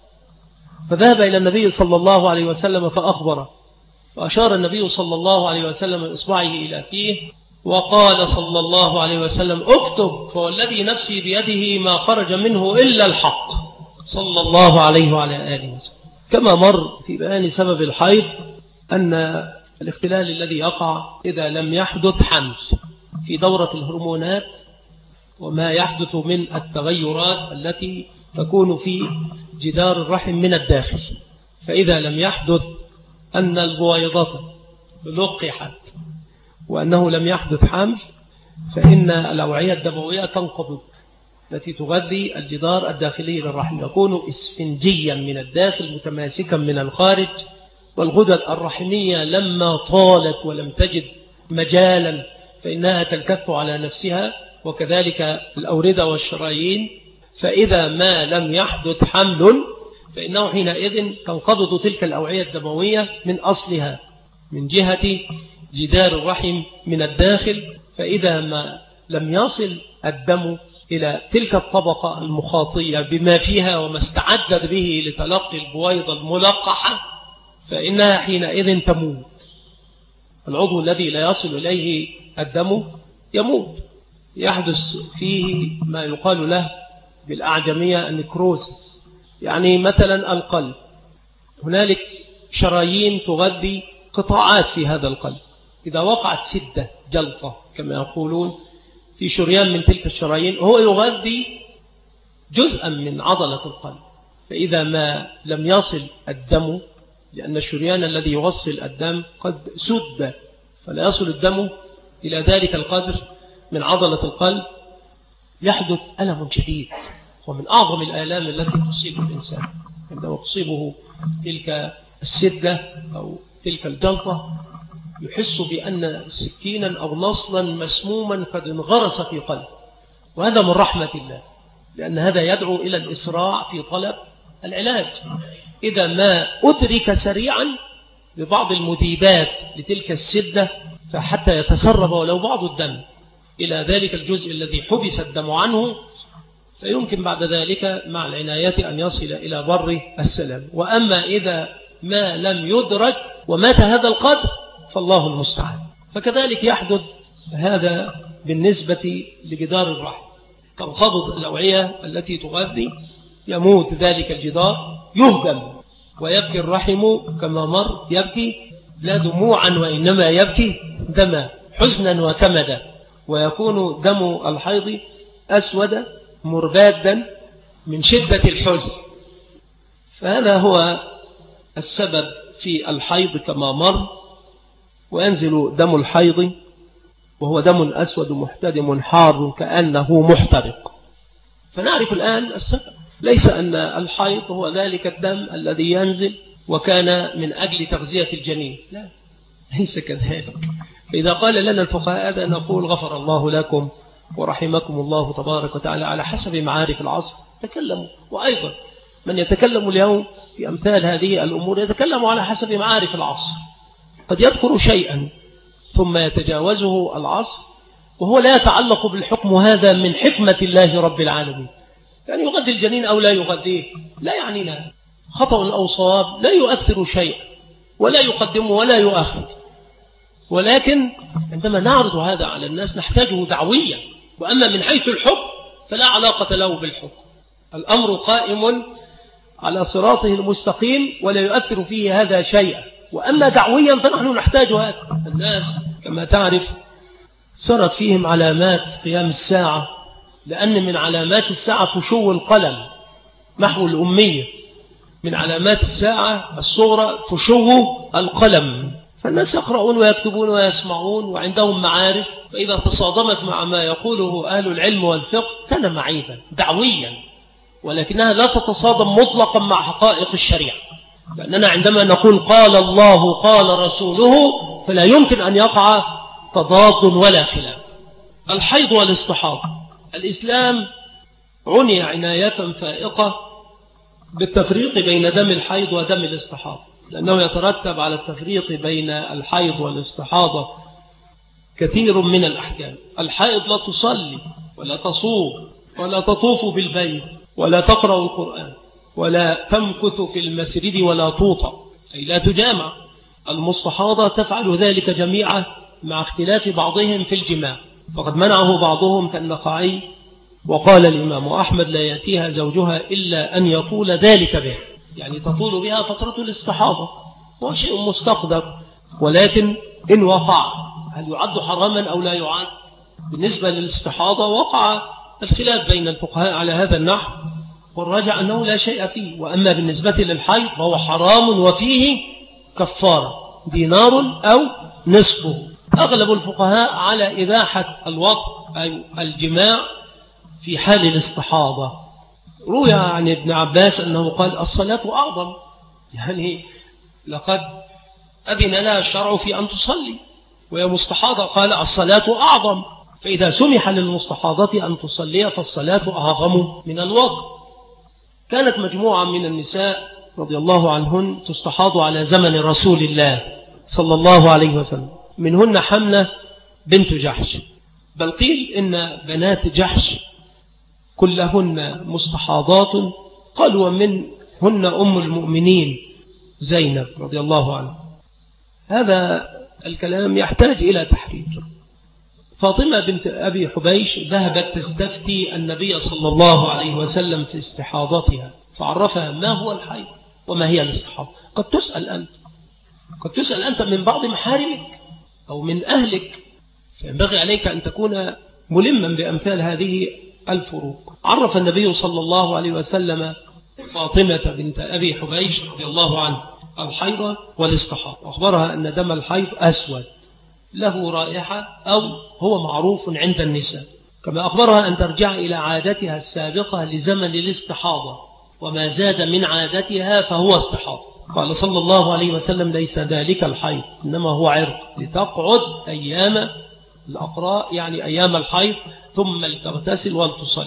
Speaker 2: فذهب إلى النبي صلى الله عليه وسلم فأخبره، فأشار النبي صلى الله عليه وسلم إصبعه إلى فيه وقال صلى الله عليه وسلم: اكتب، فوالذي نفسي بيده ما خرج منه إلا الحق، صلى الله عليه وعلى آله وسلم. كما مر في بيان سبب الحيض أن الاختلال الذي يقع إذا لم يحدث حمل في دورة الهرمونات وما يحدث من التغيرات التي تكون في جدار الرحم من الداخل، فإذا لم يحدث أن البويضة لقحت وأنه لم يحدث حمل، فإن الأوعية الدموية تنقبض التي تغذي الجدار الداخلي للرحم، يكون إسفنجيا من الداخل متماسكا من الخارج. والغدد الرحمية لما طالت ولم تجد مجالا فإنها تلتف على نفسها، وكذلك الأوردة والشرايين. فإذا ما لم يحدث حمل فإنه حينئذ تنقبض تلك الأوعية الدموية من أصلها من جهة جدار الرحم من الداخل. فإذا ما لم يصل الدم إلى تلك الطبقة المخاطية بما فيها وما استعدت به لتلقي البويضة الملقحة فإنها حينئذ تموت. العضو الذي لا يصل إليه الدم يموت، يحدث فيه ما يقال له بالأعجمية النكروسيس. يعني مثلا القلب، هنالك شرايين تغذي قطاعات في هذا القلب، إذا وقعت سدة جلطة كما يقولون في شريان من تلك الشرايين هو يغذي جزءا من عضلة القلب، فإذا ما لم يصل الدم، لأن الشريان الذي يوصل الدم قد سد فلا يصل الدم إلى ذلك القدر من عضلة القلب، يحدث ألم شديد، ومن أعظم الآلام التي تصيب الإنسان عندما تصيبه تلك السدة أو تلك الجلطة، يحس بأن سكينا أو نصلا مسموما قد انغرس في قلبه. وهذا من رحمة الله، لأن هذا يدعو إلى الإسراع في طلب العلاج. إذا ما أدرك سريعا ببعض المذيبات لتلك السدة فحتى يتسرب ولو بعض الدم إلى ذلك الجزء الذي حبس الدم عنه، فيمكن بعد ذلك مع العناية أن يصل إلى بر السلام. وأما إذا ما لم يدرك ومات هذا القدر فالله المستعان. فكذلك يحدث هذا بالنسبة لجدار الرحم، تنقبض الأوعية التي تغذي، يموت ذلك الجدار، يهدم، ويبكي الرحم كما مر، يبكي لا دموعا وإنما يبكي دما، حزنا وكمدا، ويكون دم الحيض أسود مربادا من شدة الحزن. فهذا هو السبب في الحيض كما مر. وينزل دم الحيض وهو دم أسود محتدم حار كأنه محترق. فنعرف الآن السبب، ليس أن الحيض هو ذلك الدم الذي ينزل وكان من أجل تغذية الجنين، لا، ليس كذلك. فإذا قال لنا الفقهاء هذا نقول غفر الله لكم ورحمكم الله تبارك وتعالى على حسب معارف العصر تكلموا. وأيضا من يتكلم اليوم في أمثال هذه الأمور يتكلم على حسب معارف العصر، قد يذكر شيئا ثم يتجاوزه العصر وهو لا يتعلق بالحكم هذا من حكمة الله رب العالمين. يعني يغذي الجنين أو لا يغذيه لا يعنينا، خطأ أو صواب لا يؤثر شيئا ولا يقدم ولا يؤخر، ولكن عندما نعرض هذا على الناس نحتاجه دعويا. وأما من حيث الحكم فلا علاقة له بالحكم، الأمر قائم على صراطه المستقيم ولا يؤثر فيه هذا شيئا. وأما دعويا فنحن نحتاج هذا. الناس كما تعرف صارت فيهم علامات قيام الساعة، لأن من علامات الساعة فشو القلم، محو الأمية. من علامات الساعة الصغرى فشو القلم، فالناس يقرؤون ويكتبون ويسمعون وعندهم معارف، فإذا تصادمت مع ما يقوله أهل العلم والفقه كان معيبا دعويا، ولكنها لا تتصادم مطلقا مع حقائق الشريعة. لأننا عندما نقول قال الله قال رسوله فلا يمكن أن يقع تضاد ولا خلاف. الحيض والاستحاضة. الإسلام عني عناية فائقة بالتفريق بين دم الحيض ودم الاستحاضة، لأنه يترتب على التفريق بين الحيض والاستحاضة كثير من الأحكام. الحائض لا تصلي ولا تصوم ولا تطوف بالبيت ولا تقرأ القرآن ولا تمكث في المسجد ولا توطأ، أي لا تجامع. المستحاضة تفعل ذلك جميعا مع اختلاف بعضهم في الجماع، فقد منعه بعضهم كالنخعي، وقال الإمام أحمد لا يأتيها زوجها إلا أن يطول ذلك به، يعني تطول بها فترة الاستحاضة، هو شيء مستقدر. ولكن إن وقع هل يعد حراما أو لا يعد؟ بالنسبة للاستحاضة وقع الخلاف بين الفقهاء على هذا النحو، والراجع أنه لا شيء فيه. وأما بالنسبة للحيض فهو حرام وفيه كفارة دينار أو نصفه. أغلب الفقهاء على إباحة الوطء أي الجماع في حال الاستحاضة. روي عن ابن عباس أنه قال الصلاة أعظم، يعني لقد أذن لها الشرع في أن تصلي وهي مستحاضة، قال الصلاة أعظم. فإذا سمح للمستحاضة أن تصلي فالصلاة أعظم من الوضوء. كانت مجموعة من النساء رضي الله عنهن تستحاض على زمن رسول الله صلى الله عليه وسلم، منهن حمنة بنت جحش، بل قيل إن بنات جحش كلهن مستحاضات، قالوا ومنهن أم المؤمنين زينب رضي الله عنها. هذا الكلام يحتاج إلى تحرير. فاطمة بنت أبي حبيش ذهبت تستفتي النبي صلى الله عليه وسلم في استحاضتها، فعرفها ما هو الحيض وما هي الاستحاضة. قد تسأل أنت من بعض محارمك أو من أهلك، فينبغي عليك أن تكون ملما بأمثال هذه الفروق. عرف النبي صلى الله عليه وسلم فاطمة بنت أبي حبيش رضي الله عنه الحيض والاستحاضة، وأخبرها أن دم الحيض أسود له رائحة أو هو معروف عند النساء، كما أخبرها أن ترجع إلى عادتها السابقة لزمن الاستحاضة، وما زاد من عادتها فهو استحاضة. قال صلى الله عليه وسلم ليس ذلك الحيض إنما هو عرق، لتقعد أيام الأقراء يعني أيام الحيض ثم لتغتسل ولتصلي.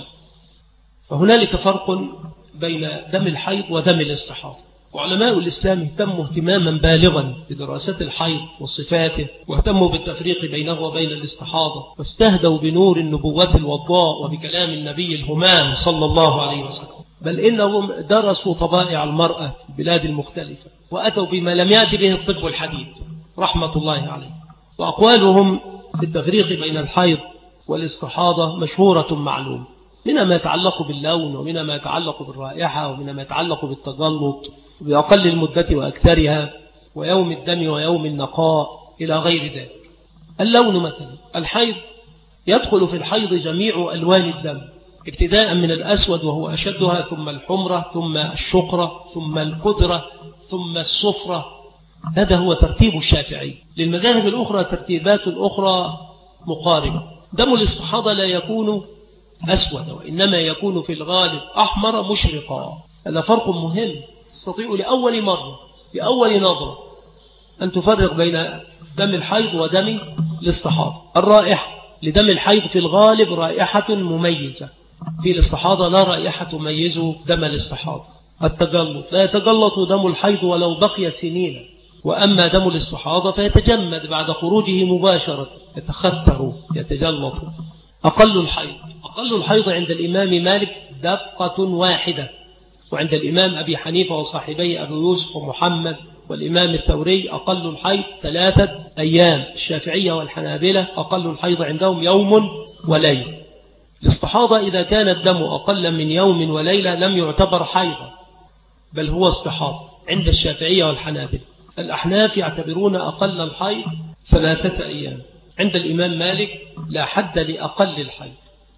Speaker 2: فهنالك فرق بين دم الحيض ودم الاستحاضة. وعلماء الإسلام اهتموا اهتماما بالغا بدراسة الحيض وصفاته، واهتموا بالتفريق بينه وبين الاستحاضة، واستهدوا بنور النبوة الوضاء وبكلام النبي الهمام صلى الله عليه وسلم، بل إنهم درسوا طبائع المرأة في البلاد المختلفة، وأتوا بما لم يأتي به الطب الحديث رحمة الله عليه. وأقوالهم في التفريق بين الحيض والاستحاضة مشهورة معلوم، منها ما يتعلق باللون، ومنها ما يتعلق بالرائحة، ومنها ما يتعلق بالتجلط بأقل المدة وأكثرها، ويوم الدم ويوم النقاء إلى غير ذلك. اللون مثلا، الحيض يدخل في الحيض جميع ألوان الدم، ابتداء من الأسود وهو أشدها، ثم الحمرة، ثم الشقرة، ثم الكدرة، ثم الصفرة. هذا هو ترتيب الشافعي. للمذاهب الأخرى ترتيبات أخرى مقاربة. دم الاستحاضة لا يكون أسود، وإنما يكون في الغالب أحمر مشرقا. هذا فرق مهم، تستطيع لأول مرة لأول نظرة أن تفرق بين دم الحيض ودم الاستحاضة. الرائحة لدم الحيض في الغالب رائحة مميزة، في الاستحاضة لا رائحة تميز دم الاستحاضة. التجلط لا يتجلط دم الحيض ولو بقي سنين، وأما دم الاستحاضة فيتجمد بعد خروجه مباشرة، يتخثر يتجلط. أقل الحيض عند الإمام مالك دقة واحدة، وعند الإمام أبي حنيفة وصاحبي أبو يوسف ومحمد والإمام الثوري أقل الحيض 3 أيام. الشافعية والحنابلة أقل الحيض عندهم يوم وليلة. الاستحاضة إذا كان الدم أقل من يوم وليلة لم يعتبر حيضا، بل هو استحاضة عند الشافعية والحنابلة. الأحناف يعتبرون أقل الحيض 3 أيام. عند الإمام مالك لا حد لأقل الحيض.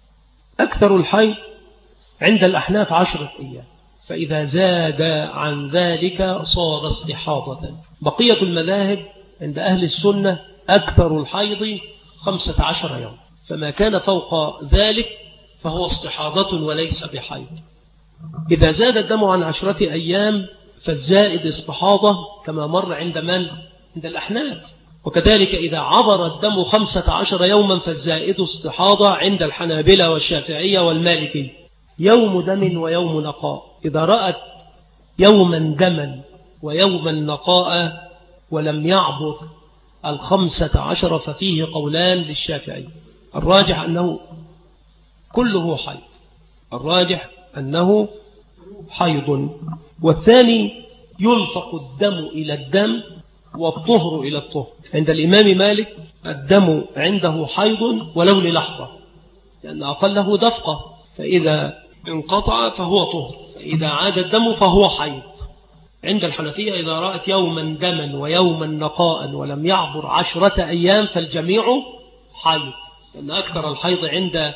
Speaker 2: أكثر الحيض عند الأحناف 10 أيام، فإذا زاد عن ذلك صار استحاضة. بقية المذاهب عند أهل السنة أكثر الحيض 15 يوم، فما كان فوق ذلك فهو استحاضة وليس بحيض. إذا زاد الدم عن 10 أيام فالزائد استحاضة، كما مر عند من؟ عند الأحناف. وكذلك إذا عبر الدم 15 يوما فالزائد استحاضة عند الحنابلة والشافعية والمالكية، يوم دم ويوم نقاء. إذا رأت يوما دما ويوما نقاء ولم يعبر 15 ففيه قولان للشافعي، الراجح أنه كله حيض، الراجح أنه حيض. والثاني يلفق الدم إلى الدم والطهر إلى الطهر. عند الإمام مالك الدم عنده حيض ولو للحظة، لأن أقله دفقة، فإذا انقطع فهو طهر، فإذا عاد الدم فهو حيض. عند الحنفية إذا رأت يوما دما ويوما نقاء ولم يعبر 10 أيام فالجميع حيض، لأن أكثر الحيض عند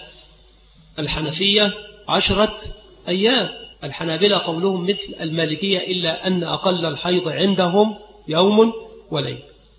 Speaker 2: الحنفية 10 أيام. الحنابلة قولهم مثل المالكية إلا أن أقل الحيض عندهم يوم وليل.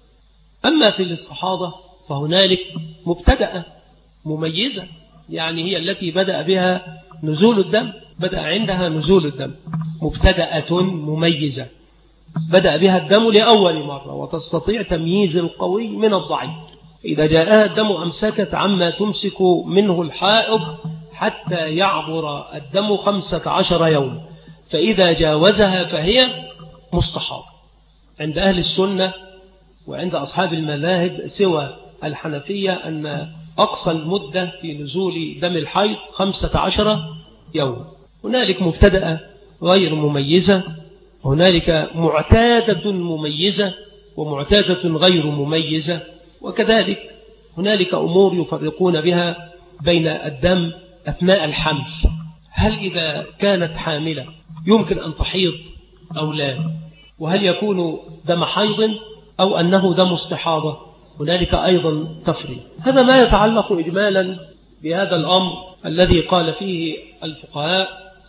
Speaker 2: أما في الاستحاضة فهنالك مبتدأة مميزة، يعني هي التي بدأ بها نزول الدم، بدأ عندها نزول الدم، مبتدأة مميزة بدأ بها الدم لأول مرة، وتستطيع تمييز القوي من الضعيف. إذا جاءها الدم أمسكت عما تمسك منه الحائض حتى يعبر الدم 15 يوم، فإذا جاوزها فهي مستحاضة. عند أهل السنة وعند أصحاب المذاهب سوى الحنفية أن أقصى المدة في نزول دم الحيض 15 يوم. هنالك مبتدأة غير مميزة، هنالك معتادة مميزة ومعتادة غير مميزة، وكذلك هنالك أمور يفرقون بها بين الدم أثناء الحمل، هل إذا كانت حاملة يمكن أن تحيض أو لا، وهل يكون دم حيض أو أنه دم استحاضة، هنالك أيضا تفريق. هذا ما يتعلق إجمالا بهذا الأمر الذي قال فيه الفقهاء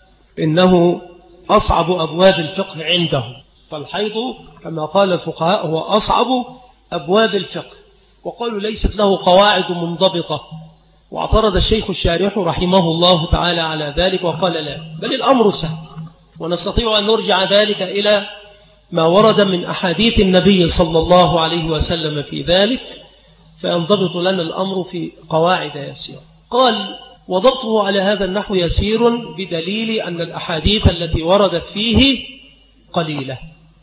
Speaker 2: إنه أصعب أبواب الفقه عندهم، فالحيض كما قال الفقهاء هو أصعب أبواب الفقه، وقالوا ليست له قواعد منضبطة. واعترض الشيخ الشارح رحمه الله تعالى على ذلك وقال لا، بل الأمر سهل، ونستطيع أن نرجع ذلك إلى ما ورد من أحاديث النبي صلى الله عليه وسلم في ذلك، فينضبط لنا الأمر في قواعد يسيرة. قال وضبطه على هذا النحو يسير بدليل أن الأحاديث التي وردت فيه قليلة،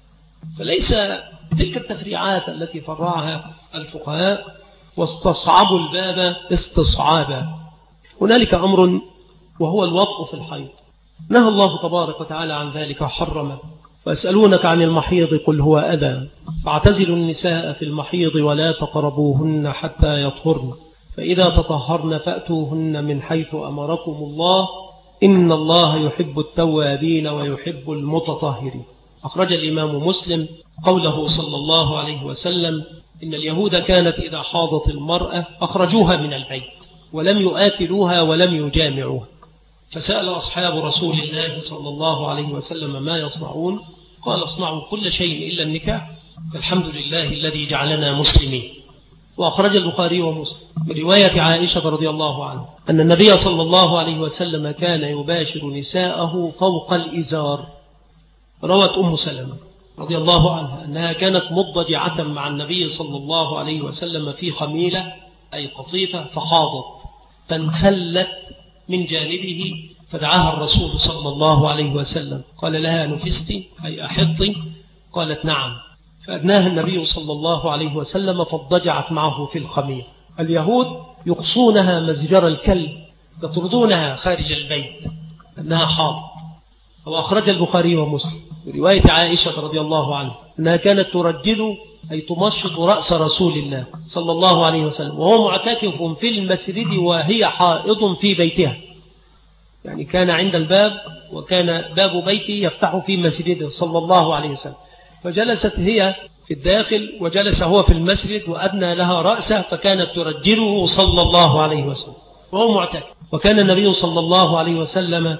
Speaker 2: فليس تلك التفريعات التي فرعها الفقهاء واستصعبوا الباب استصعابا. هنالك أمر وهو الوطء في الحيض، نهى الله تبارك وتعالى عن ذلك وحرمه. ويسألونك عن المحيض قل هو أذى فاعتزلوا النساء في المحيض ولا تقربوهن حتى يطهرن فإذا تطهرن فأتوهن من حيث أمركم الله إن الله يحب التوابين ويحب المتطهرين. أخرج الإمام مسلم قوله صلى الله عليه وسلم إن اليهود كانت إذا حاضت المرأة أخرجوها من البيت ولم يآكلوها ولم يجامعوها، فسأل أصحاب رسول الله صلى الله عليه وسلم ما يصنعون؟ قال اصنعوا كل شيء إلا النكاح، فالحمد لله الذي جعلنا مسلمين. وأخرج البخاري ومسلم من رواية عائشة رضي الله عنها أن النبي صلى الله عليه وسلم كان يباشر نساءه فوق الإزار. روت أم سلمة رضي الله عنها أنها كانت مضجعة مع النبي صلى الله عليه وسلم في خميلة أي قطيفة فحاضت فانسلت من جانبه فدعاها الرسول صلى الله عليه وسلم قال لها نفستي أي أحطي؟ قالت نعم، فأدناها النبي صلى الله عليه وسلم فاضجعت معه في الخميلة. اليهود يقصونها مزجر الكلب يطردونها خارج البيت أنها حاضت. وأخرج البخاري ومسلم برواية عائشة رضي الله عنها أنها كانت ترجل أي تمشط رأس رسول الله صلى الله عليه وسلم وهو معتكف في المسجد وهي حائض في بيتها، يعني كان عند الباب وكان باب بيته يفتح في مسجده صلى الله عليه وسلم، فجلست هي في الداخل وجلس هو في المسجد وأدنى لها رأسه فكانت ترجله صلى الله عليه وسلم وهو معتكف. وكان النبي صلى الله عليه وسلم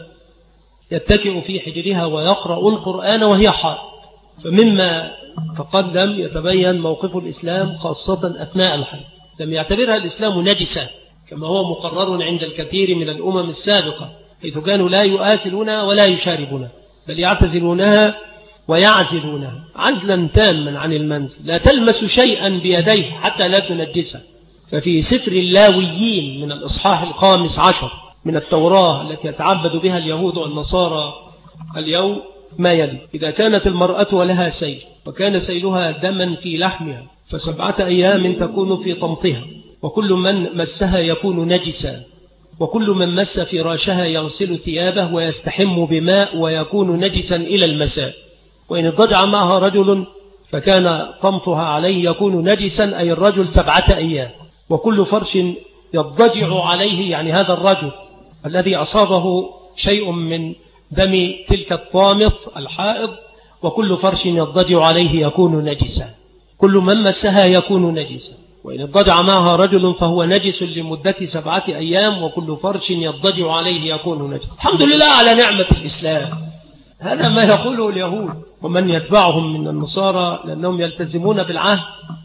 Speaker 2: يتكئ في حجرها ويقرأ القرآن وهي حائض. فمما تقدم يتبين موقف الإسلام خاصة أثناء الحيض، لم يعتبرها الإسلام نجسة كما هو مقرر عند الكثير من الأمم السابقة، حيث كانوا لا يؤكلونها ولا يشاربونها بل يعتزلونها ويعزلونها عزلا تاما عن المنزل، لا تلمس شيئا بيديه حتى لا تنجسه. ففي سفر اللاويين من الإصحاح 15 من التوراة التي يتعبد بها اليهود والنصارى اليوم ما يلي: إذا كانت المرأة ولها سيل وكان سيلها دما في لحمها ف7 أيام تكون في طمطها، وكل من مسها يكون نجسا، وكل من مس فراشها يغسل ثيابه ويستحم بماء ويكون نجسا إلى المساء. وإن اضطجع معها رجل فكان طمطها عليه يكون نجسا، أي الرجل 7 أيام. وكل فرش يضجع عليه، يعني هذا الرجل الذي أصابه شيء من دم تلك الطامط الحائض، وكل فرش يضجع عليه يكون نجسا، كل من مسها يكون نجسا. وإن اضطجع معها رجل فهو نجس لمدة 7 أيام، وكل فرش يضجع عليه يكون نجسا. الحمد لله على نعمة الإسلام. هذا ما يقوله اليهود ومن يتبعهم من النصارى، لأنهم يلتزمون بالعهد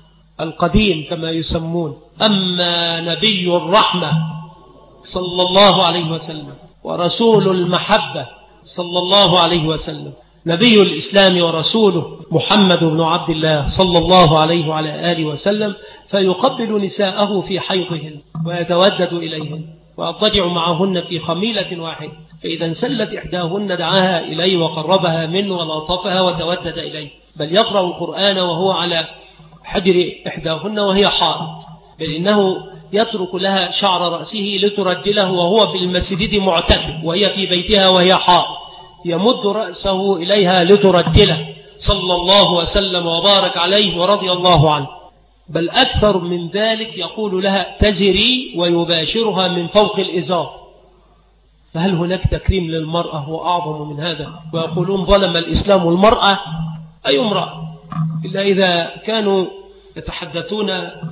Speaker 2: القديم كما يسمون. أما نبي الرحمة صلى الله عليه وسلم ورسول المحبة صلى الله عليه وسلم، نبي الإسلام ورسوله محمد بن عبد الله صلى الله عليه وعلى آله وسلم، فيقبل نساءه في حيضهن ويتودد إليهن ويضطجع معهن في خميلة واحدة، فإذا انسلت إحداهن دعاها إليه وقربها منه ولطفها وتودد إليه، بل يقرأ القرآن وهو على حجر إحداهن وهي حائض، بل إنه يترك لها شعر رأسه لترجله وهو في المسجد معتكف، وهي في بيتها وهي حائض، يمد رأسه إليها لترجله صلى الله وسلم وبارك عليه ورضي الله عنه. بل أكثر من ذلك، يقول لها تزري ويباشرها من فوق الإزار. فهل هناك تكريم للمرأة هو أعظم من هذا؟ ويقولون ظلم الإسلام المرأة. أي امرأة؟ إلا إذا كانوا يتحدثون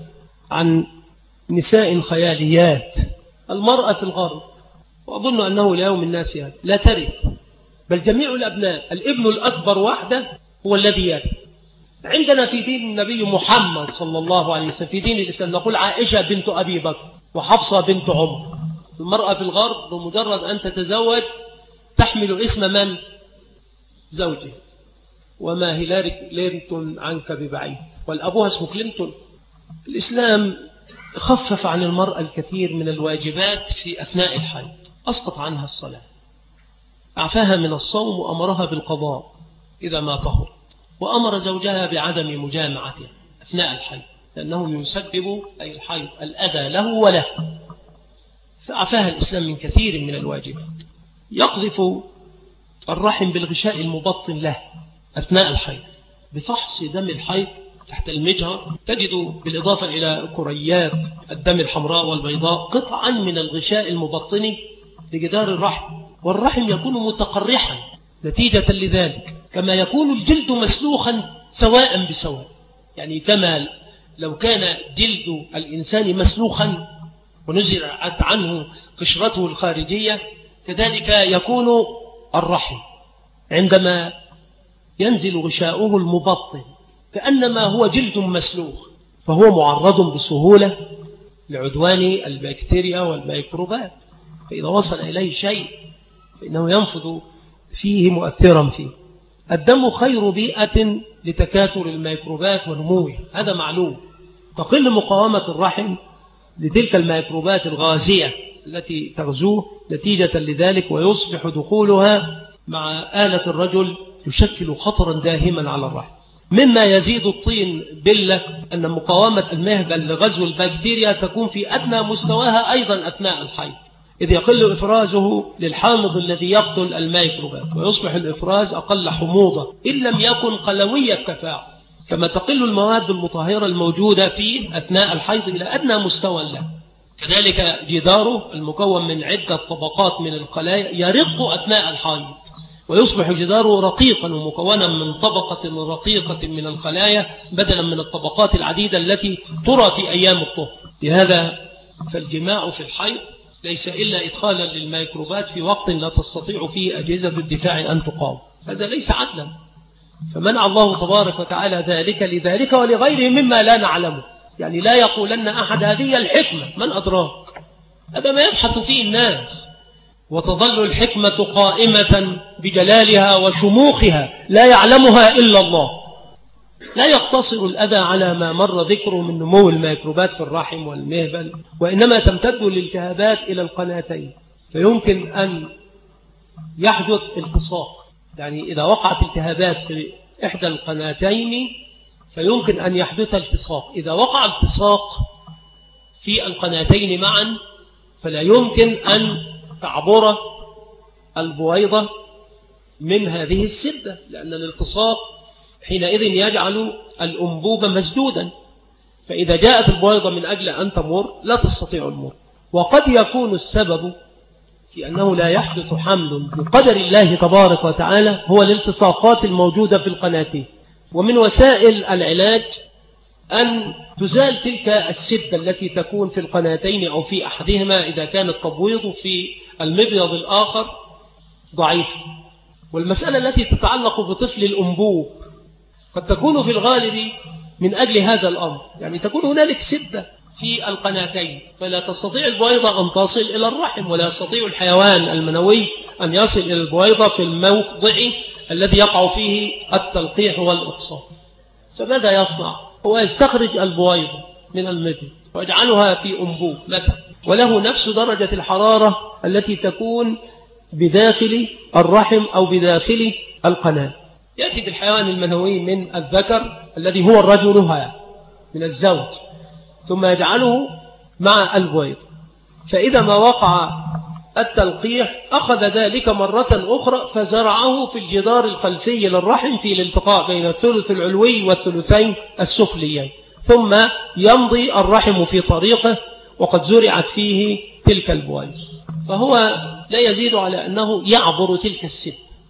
Speaker 2: عن نساء خياليات. المرأة في الغرب، وأظن أنه ليوم الناس لا ترث، بل جميع الأبناء، الابن الأكبر وحده هو الذي يرث. عندنا في دين النبي محمد صلى الله عليه وسلم، في دين الإسلام، نقول عائشة بنت أبي بكر وحفصة بنت عمر. المرأة في الغرب بمجرد أن تتزوج تحمل اسم من؟ زوجها. وما هيلاري كلينتون عنك ببعيد، والأبوها اسمه كلينتون. الإسلام خفف عن المرأة الكثير من الواجبات في أثناء الحيض، أسقط عنها الصلاة، أعفاها من الصوم وأمرها بالقضاء إذا ما طهر، وأمر زوجها بعدم مجامعته أثناء الحيض، لأنه يسبب أي الحيض الأذى له وله، فأعفاها الإسلام من كثير من الواجبات. يقذف الرحم بالغشاء المبطن له أثناء الحيض بفحص دم الحيض تحت المجهر، تجد بالإضافة إلى كريات الدم الحمراء والبيضاء قطعا من الغشاء المبطن لجدار الرحم، والرحم يكون متقرحا نتيجة لذلك، كما يكون الجلد مسلوخا سواء بسواء. يعني كما لو كان جلد الإنسان مسلوخا ونزعت عنه قشرته الخارجية، كذلك يكون الرحم عندما ينزل غشاؤه المبطن كأنما هو جلد مسلوخ، فهو معرض بسهولة لعدوان البكتيريا والميكروبات، فإذا وصل إليه شيء فإنه ينفذ فيه مؤثرا فيه. الدم خير بيئة لتكاثر الميكروبات ونموه، هذا معلوم. تقل مقاومة الرحم لتلك الميكروبات الغازية التي تغزوه نتيجة لذلك، ويصبح دخولها مع آلة الرجل يشكل خطرا داهما على الرحم. مما يزيد الطين بلة أن مقاومة المهبل لغزو البكتيريا تكون في أدنى مستواها أيضا أثناء الحيض، إذ يقل إفرازه للحامض الذي يقتل الميكروبات، ويصبح الإفراز أقل حموضة إن لم يكن قلوي التفاعل، كما تقل المواد المطهرة الموجودة فيه أثناء الحيض إلى أدنى مستوى له. كذلك جداره المكون من عدة طبقات من الخلايا يرق أثناء الحيض، ويصبح جداره رقيقا ومكونا من طبقة رقيقة من الخلايا بدلا من الطبقات العديدة التي ترى في أيام الطهر. لهذا فالجماع في الحيض ليس إلا إدخالا للميكروبات في وقت لا تستطيع فيه أجهزة الدفاع أن تقاوم، هذا ليس عدلا. فمنع الله تبارك وتعالى ذلك لذلك ولغيره مما لا نعلمه. يعني لا يقولن أحد هذه الحكمة، من أدراك؟ هذا ما يبحث فيه الناس. وتظل الحكمة قائمة بجلالها وشموخها لا يعلمها إلا الله. لا يقتصر الأذى على ما مر ذكره من نمو الميكروبات في الرحم والمهبل، وإنما تمتد الالتهابات إلى القناتين، فيمكن أن يحدث التصاق. يعني إذا وقعت التهابات في إحدى القناتين فيمكن أن يحدث التصاق. إذا وقع التصاق في القناتين معا فلا يمكن أن تعبر البويضة من هذه السدة، لأن الالتصاق حينئذ يجعل الأنبوب مسدودا، فإذا جاءت البويضة من أجل أن تمر لا تستطيع المر. وقد يكون السبب في أنه لا يحدث حمل بقدر الله تبارك وتعالى هو الالتصاقات الموجودة في القناتين. ومن وسائل العلاج أن تزال تلك السدة التي تكون في القناتين أو في أحدهما إذا كان التبويض في المبيض الآخر ضعيف. والمسألة التي تتعلق بطفل الأنبوب قد تكون في الغالب من أجل هذا الأمر، يعني تكون هنالك سدة في القناتين فلا تستطيع البويضة أن تصل إلى الرحم، ولا يستطيع الحيوان المنوي أن يصل إلى البويضة في الموضع الذي يقع فيه التلقيح والإقصاء. فماذا يصنع؟ هو يستخرج البويضة من المبيض ويجعلها في أنبوب مثلا، وله نفس درجة الحرارة التي تكون بداخل الرحم أو بداخل القناة. يأتي بالحيوان المنوي من الذكر الذي هو الرجل من الزوج، ثم يجعله مع البويض، فإذا ما وقع التلقيح أخذ ذلك مرة أخرى فزرعه في الجدار الخلفي للرحم في الالتقاء بين الثلث العلوي والثلثين السفليين، ثم يمضي الرحم في طريقه وقد زرعت فيه تلك البويض. فهو لا يزيد على أنه يعبر تلك السد.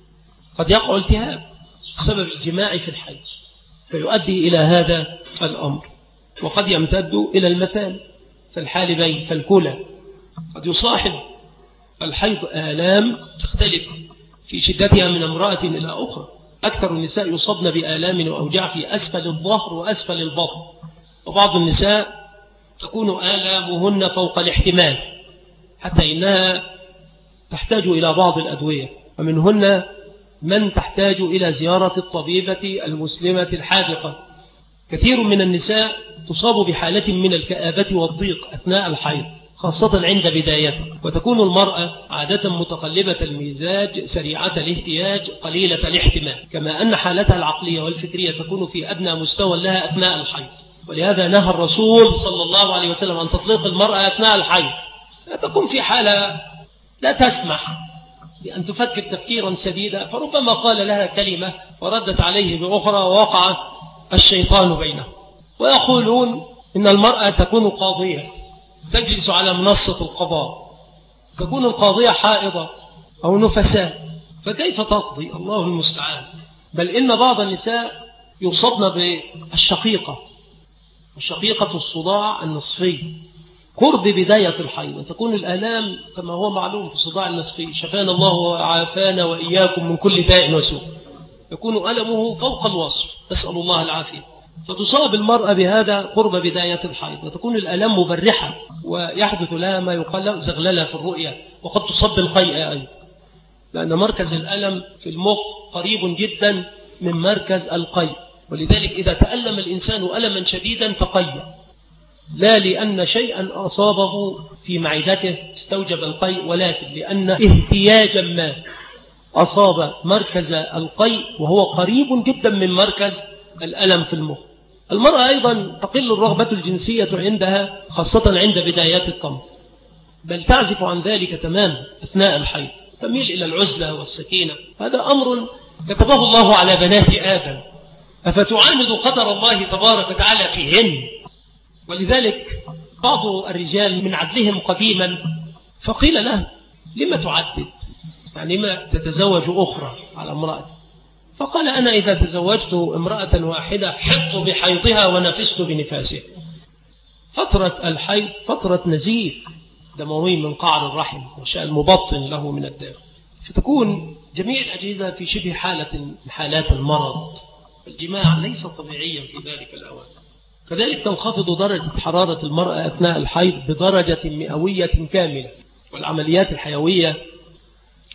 Speaker 2: قد يقع التهاب بسبب الجماع في الحيض فيؤدي إلى هذا الأمر، وقد يمتد إلى المثال فالحالبين فالكلى. قد يصاحب الحيض آلام تختلف في شدتها من امرأة إلى أخرى. أكثر النساء يصابن بآلام وأوجاع في أسفل الظهر وأسفل البطن، وبعض النساء تكون آلامهن فوق الاحتمال حتى إنها تحتاج إلى بعض الأدوية، ومنهن من تحتاج إلى زيارة الطبيبة المسلمة الحاذقة. كثير من النساء تصاب بحالة من الكآبة والضيق أثناء الحيض خاصة عند بدايته، وتكون المرأة عادة متقلبة المزاج سريعة الاهتياج قليلة الاحتمال، كما أن حالتها العقلية والفكرية تكون في أدنى مستوى لها أثناء الحيض. ولهذا نهى الرسول صلى الله عليه وسلم عن تطليق المرأة أثناء الحيض. لا تكون في حالة لا تسمح بأن تفكر تفكيرا سديدا، فربما قال لها كلمة وردت عليه بأخرى ووقع الشيطان بينه. ويقولون إن المرأة تكون قاضية تجلس على منصة القضاء، تكون القاضية حائضة أو نفساء، فكيف تقضي؟ الله المستعان. بل إن بعض النساء يصبن بالشقيقة، الشقيقة الصداع النصفي قرب بداية الحيض، تكون الآلام كما هو معلوم في الصداع النصفي، شفانا الله وعافانا وإياكم من كل داء وسوء، يكون ألمه فوق الوصف، نسأل الله العافية. فتصاب المرأة بهذا قرب بداية الحيض، وتكون الآلام مبرحة ويحدث لها ما يقال زغللة في الرؤية، وقد تصاب بالقيء أيضا، لأن مركز الألم في المخ قريب جدا من مركز القيء، ولذلك إذا تألم الإنسان ألما شديدا فقيء، لا لأن شيئا أصابه في معدته استوجب القيء، ولكن لأن اهتياجا ما أصاب مركز القيء وهو قريب جدا من مركز الألم في المخ. المرأة أيضا تقل الرغبة الجنسية عندها خاصة عند بدايات الطمث، بل تعزف عن ذلك تماما أثناء الحيض، تميل إلى العزلة والسكينة. هذا أمر كتبه الله على بنات آدم، أفتعاند قدر الله تبارك وتعالى فيهن. ولذلك بعض الرجال من عدلهم قديما فقيل له لما تعدد، يعني ما تتزوج أخرى على امرأة؟ فقال أنا إذا تزوجت امرأة واحدة حط بحيضها ونفست بنفاسها. فترة الحيض فترة نزيف دموي من قعر الرحم وشاء المبطن له من الداخل، فتكون جميع الأجهزة في شبه حالة من حالات المرض. الجماع ليس طبيعيا في ذلك الأوان. كذلك تنخفض درجة حرارة المرأة أثناء الحيض بدرجة مئوية كاملة، والعمليات الحيوية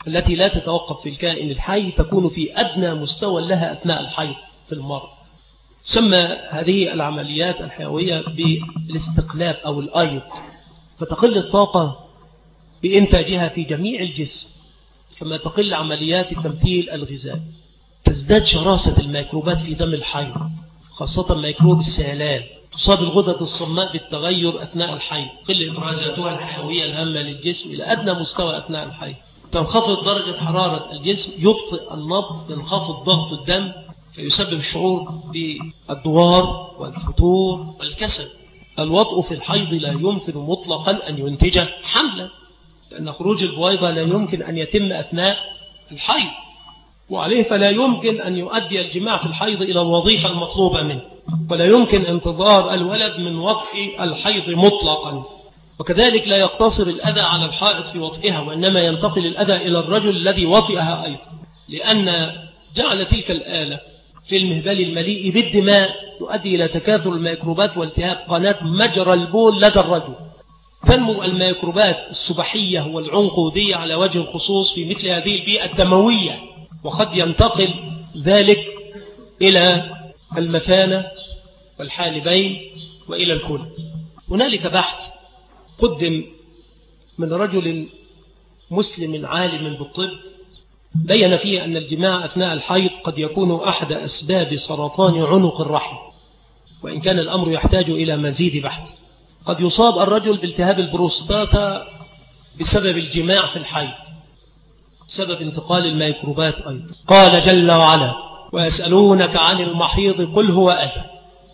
Speaker 2: التي لا تتوقف في الكائن الحي تكون في أدنى مستوى لها أثناء الحيض في المرأة. سمى هذه العمليات الحيوية بالاستقلاب أو الأيض، فتقل الطاقة بإنتاجها في جميع الجسم، كما تقل عمليات التمثيل الغذائي. تزداد شراسة الميكروبات في دم الحيض، خاصة ميكروب السيلان. تصاب الغدد الصماء بالتغير أثناء الحيض، قل إفرازاتها الحيوية الهامة للجسم إلى أدنى مستوى أثناء الحيض. تنخفض درجة حرارة الجسم، يبطئ النبض، ينخفض ضغط الدم، فيسبب الشعور بالدوار والفتور والكسل. الوطء في الحيض لا يمكن مطلقا أن ينتج حملا، لأن خروج البويضة لا يمكن أن يتم أثناء الحيض، وعليه فلا يمكن أن يؤدي الجماع في الحيض إلى الوظيفة المطلوبة منه، ولا يمكن انتظار الولد من وطء الحيض مطلقا. وكذلك لا يقتصر الأذى على الحائض في وطئها، وإنما ينتقل الأذى إلى الرجل الذي وطئها أيضا، لأن جعل تلك الآلة في المهبل المليء بالدماء يؤدي إلى تكاثر الميكروبات والتهاب قناة مجرى البول لدى الرجل. تنمو الميكروبات السبحية والعنقودية على وجه الخصوص في مثل هذه البيئة الدموية، وقد ينتقل ذلك إلى المثانة والحالبين وإلى الكلى. هنالك بحث قدم من رجل مسلم عالم بالطب بين فيه أن الجماع أثناء الحيض قد يكون أحد أسباب سرطان عنق الرحم، وإن كان الأمر يحتاج إلى مزيد بحث. قد يصاب الرجل بالتهاب البروستاتا بسبب الجماع في الحيض، سبب انتقال الميكروبات أيضا. قال جل وعلا: ويسألونك عن المحيض قل هو أذى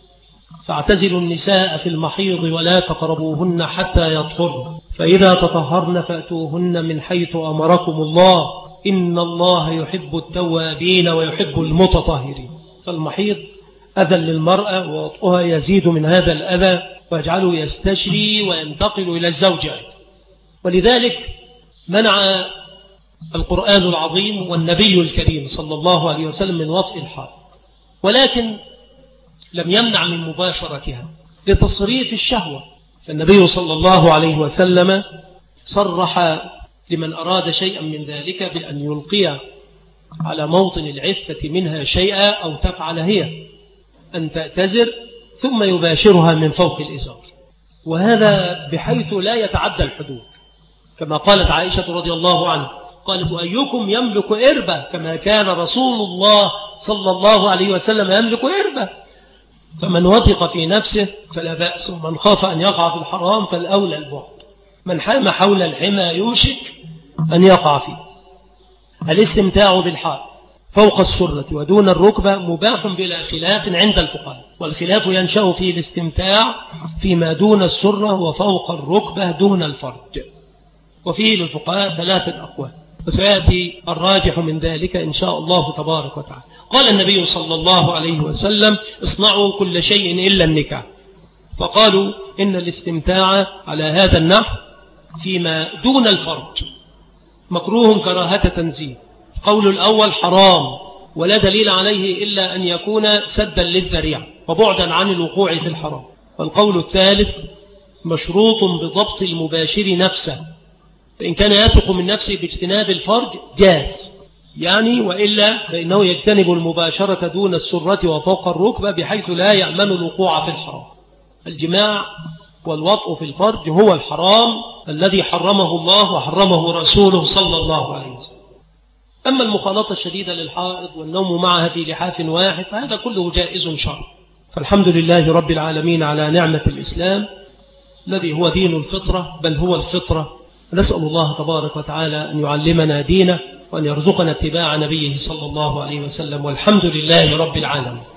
Speaker 2: فاعتزلوا النساء في المحيض ولا تقربوهن حتى يطهرن فإذا تطهرن فأتوهن من حيث أمركم الله إن الله يحب التوابين ويحب المتطهرين. فالمحيض أذى للمرأة، ووطئها يزيد من هذا الأذى ويجعله يستشري وينتقل إلى الزوجة. ولذلك منع القرآن العظيم والنبي الكريم صلى الله عليه وسلم من وطئ الحائض، ولكن لم يمنع من مباشرتها لتصريف الشهوة. فالنبي صلى الله عليه وسلم صرح لمن أراد شيئا من ذلك بأن يلقي على موطن العفة منها شيئا أو تفعل هي أن تأتزر ثم يباشرها من فوق الإزار، وهذا بحيث لا يتعدى الحدود، كما قالت عائشة رضي الله عنها قالت: أيكم يملك إربة كما كان رسول الله صلى الله عليه وسلم يملك إربة. فمن وثق في نفسه فلا بأس، ومن خاف أن يقع في الحرام فالأولى البعد. من حام حول الحمى يوشك أن يقع فيه. الاستمتاع بالحائض فوق السرة ودون الركبة مباح بلا خلاف عند الفقهاء، والخلاف ينشأ في الاستمتاع فيما دون السرة وفوق الركبة دون الفرج، وفيه للفقهاء 3 أقوال، وسيأتي الراجح من ذلك إن شاء الله تبارك وتعالى. قال النبي صلى الله عليه وسلم: اصنعوا كل شيء إلا النكاح. فقالوا إن الاستمتاع على هذا النحو فيما دون الفرج مكروه كراهة تنزيه. قول الأول حرام ولا دليل عليه إلا أن يكون سدا للذريعة وبعدا عن الوقوع في الحرام. والقول الثالث مشروط بضبط المباشر نفسه، فإن كان يثق من نفسه باجتناب الفرج جاز يعني، وإلا فإنه يجتنب المباشرة دون السرة وفوق الركبة بحيث لا يأمن الوقوع في الحرام. الجماع والوطء في الفرج هو الحرام الذي حرمه الله وحرمه رسوله صلى الله عليه وسلم. أما المخالطة الشديدة للحائض والنوم معها في لحاف واحد فهذا كله جائز شرعا. فالحمد لله رب العالمين على نعمة الإسلام الذي هو دين الفطرة، بل هو الفطرة. نسأل الله تبارك وتعالى أن يعلمنا دينه وأن يرزقنا اتباع نبيه صلى الله عليه وسلم، والحمد لله رب العالمين.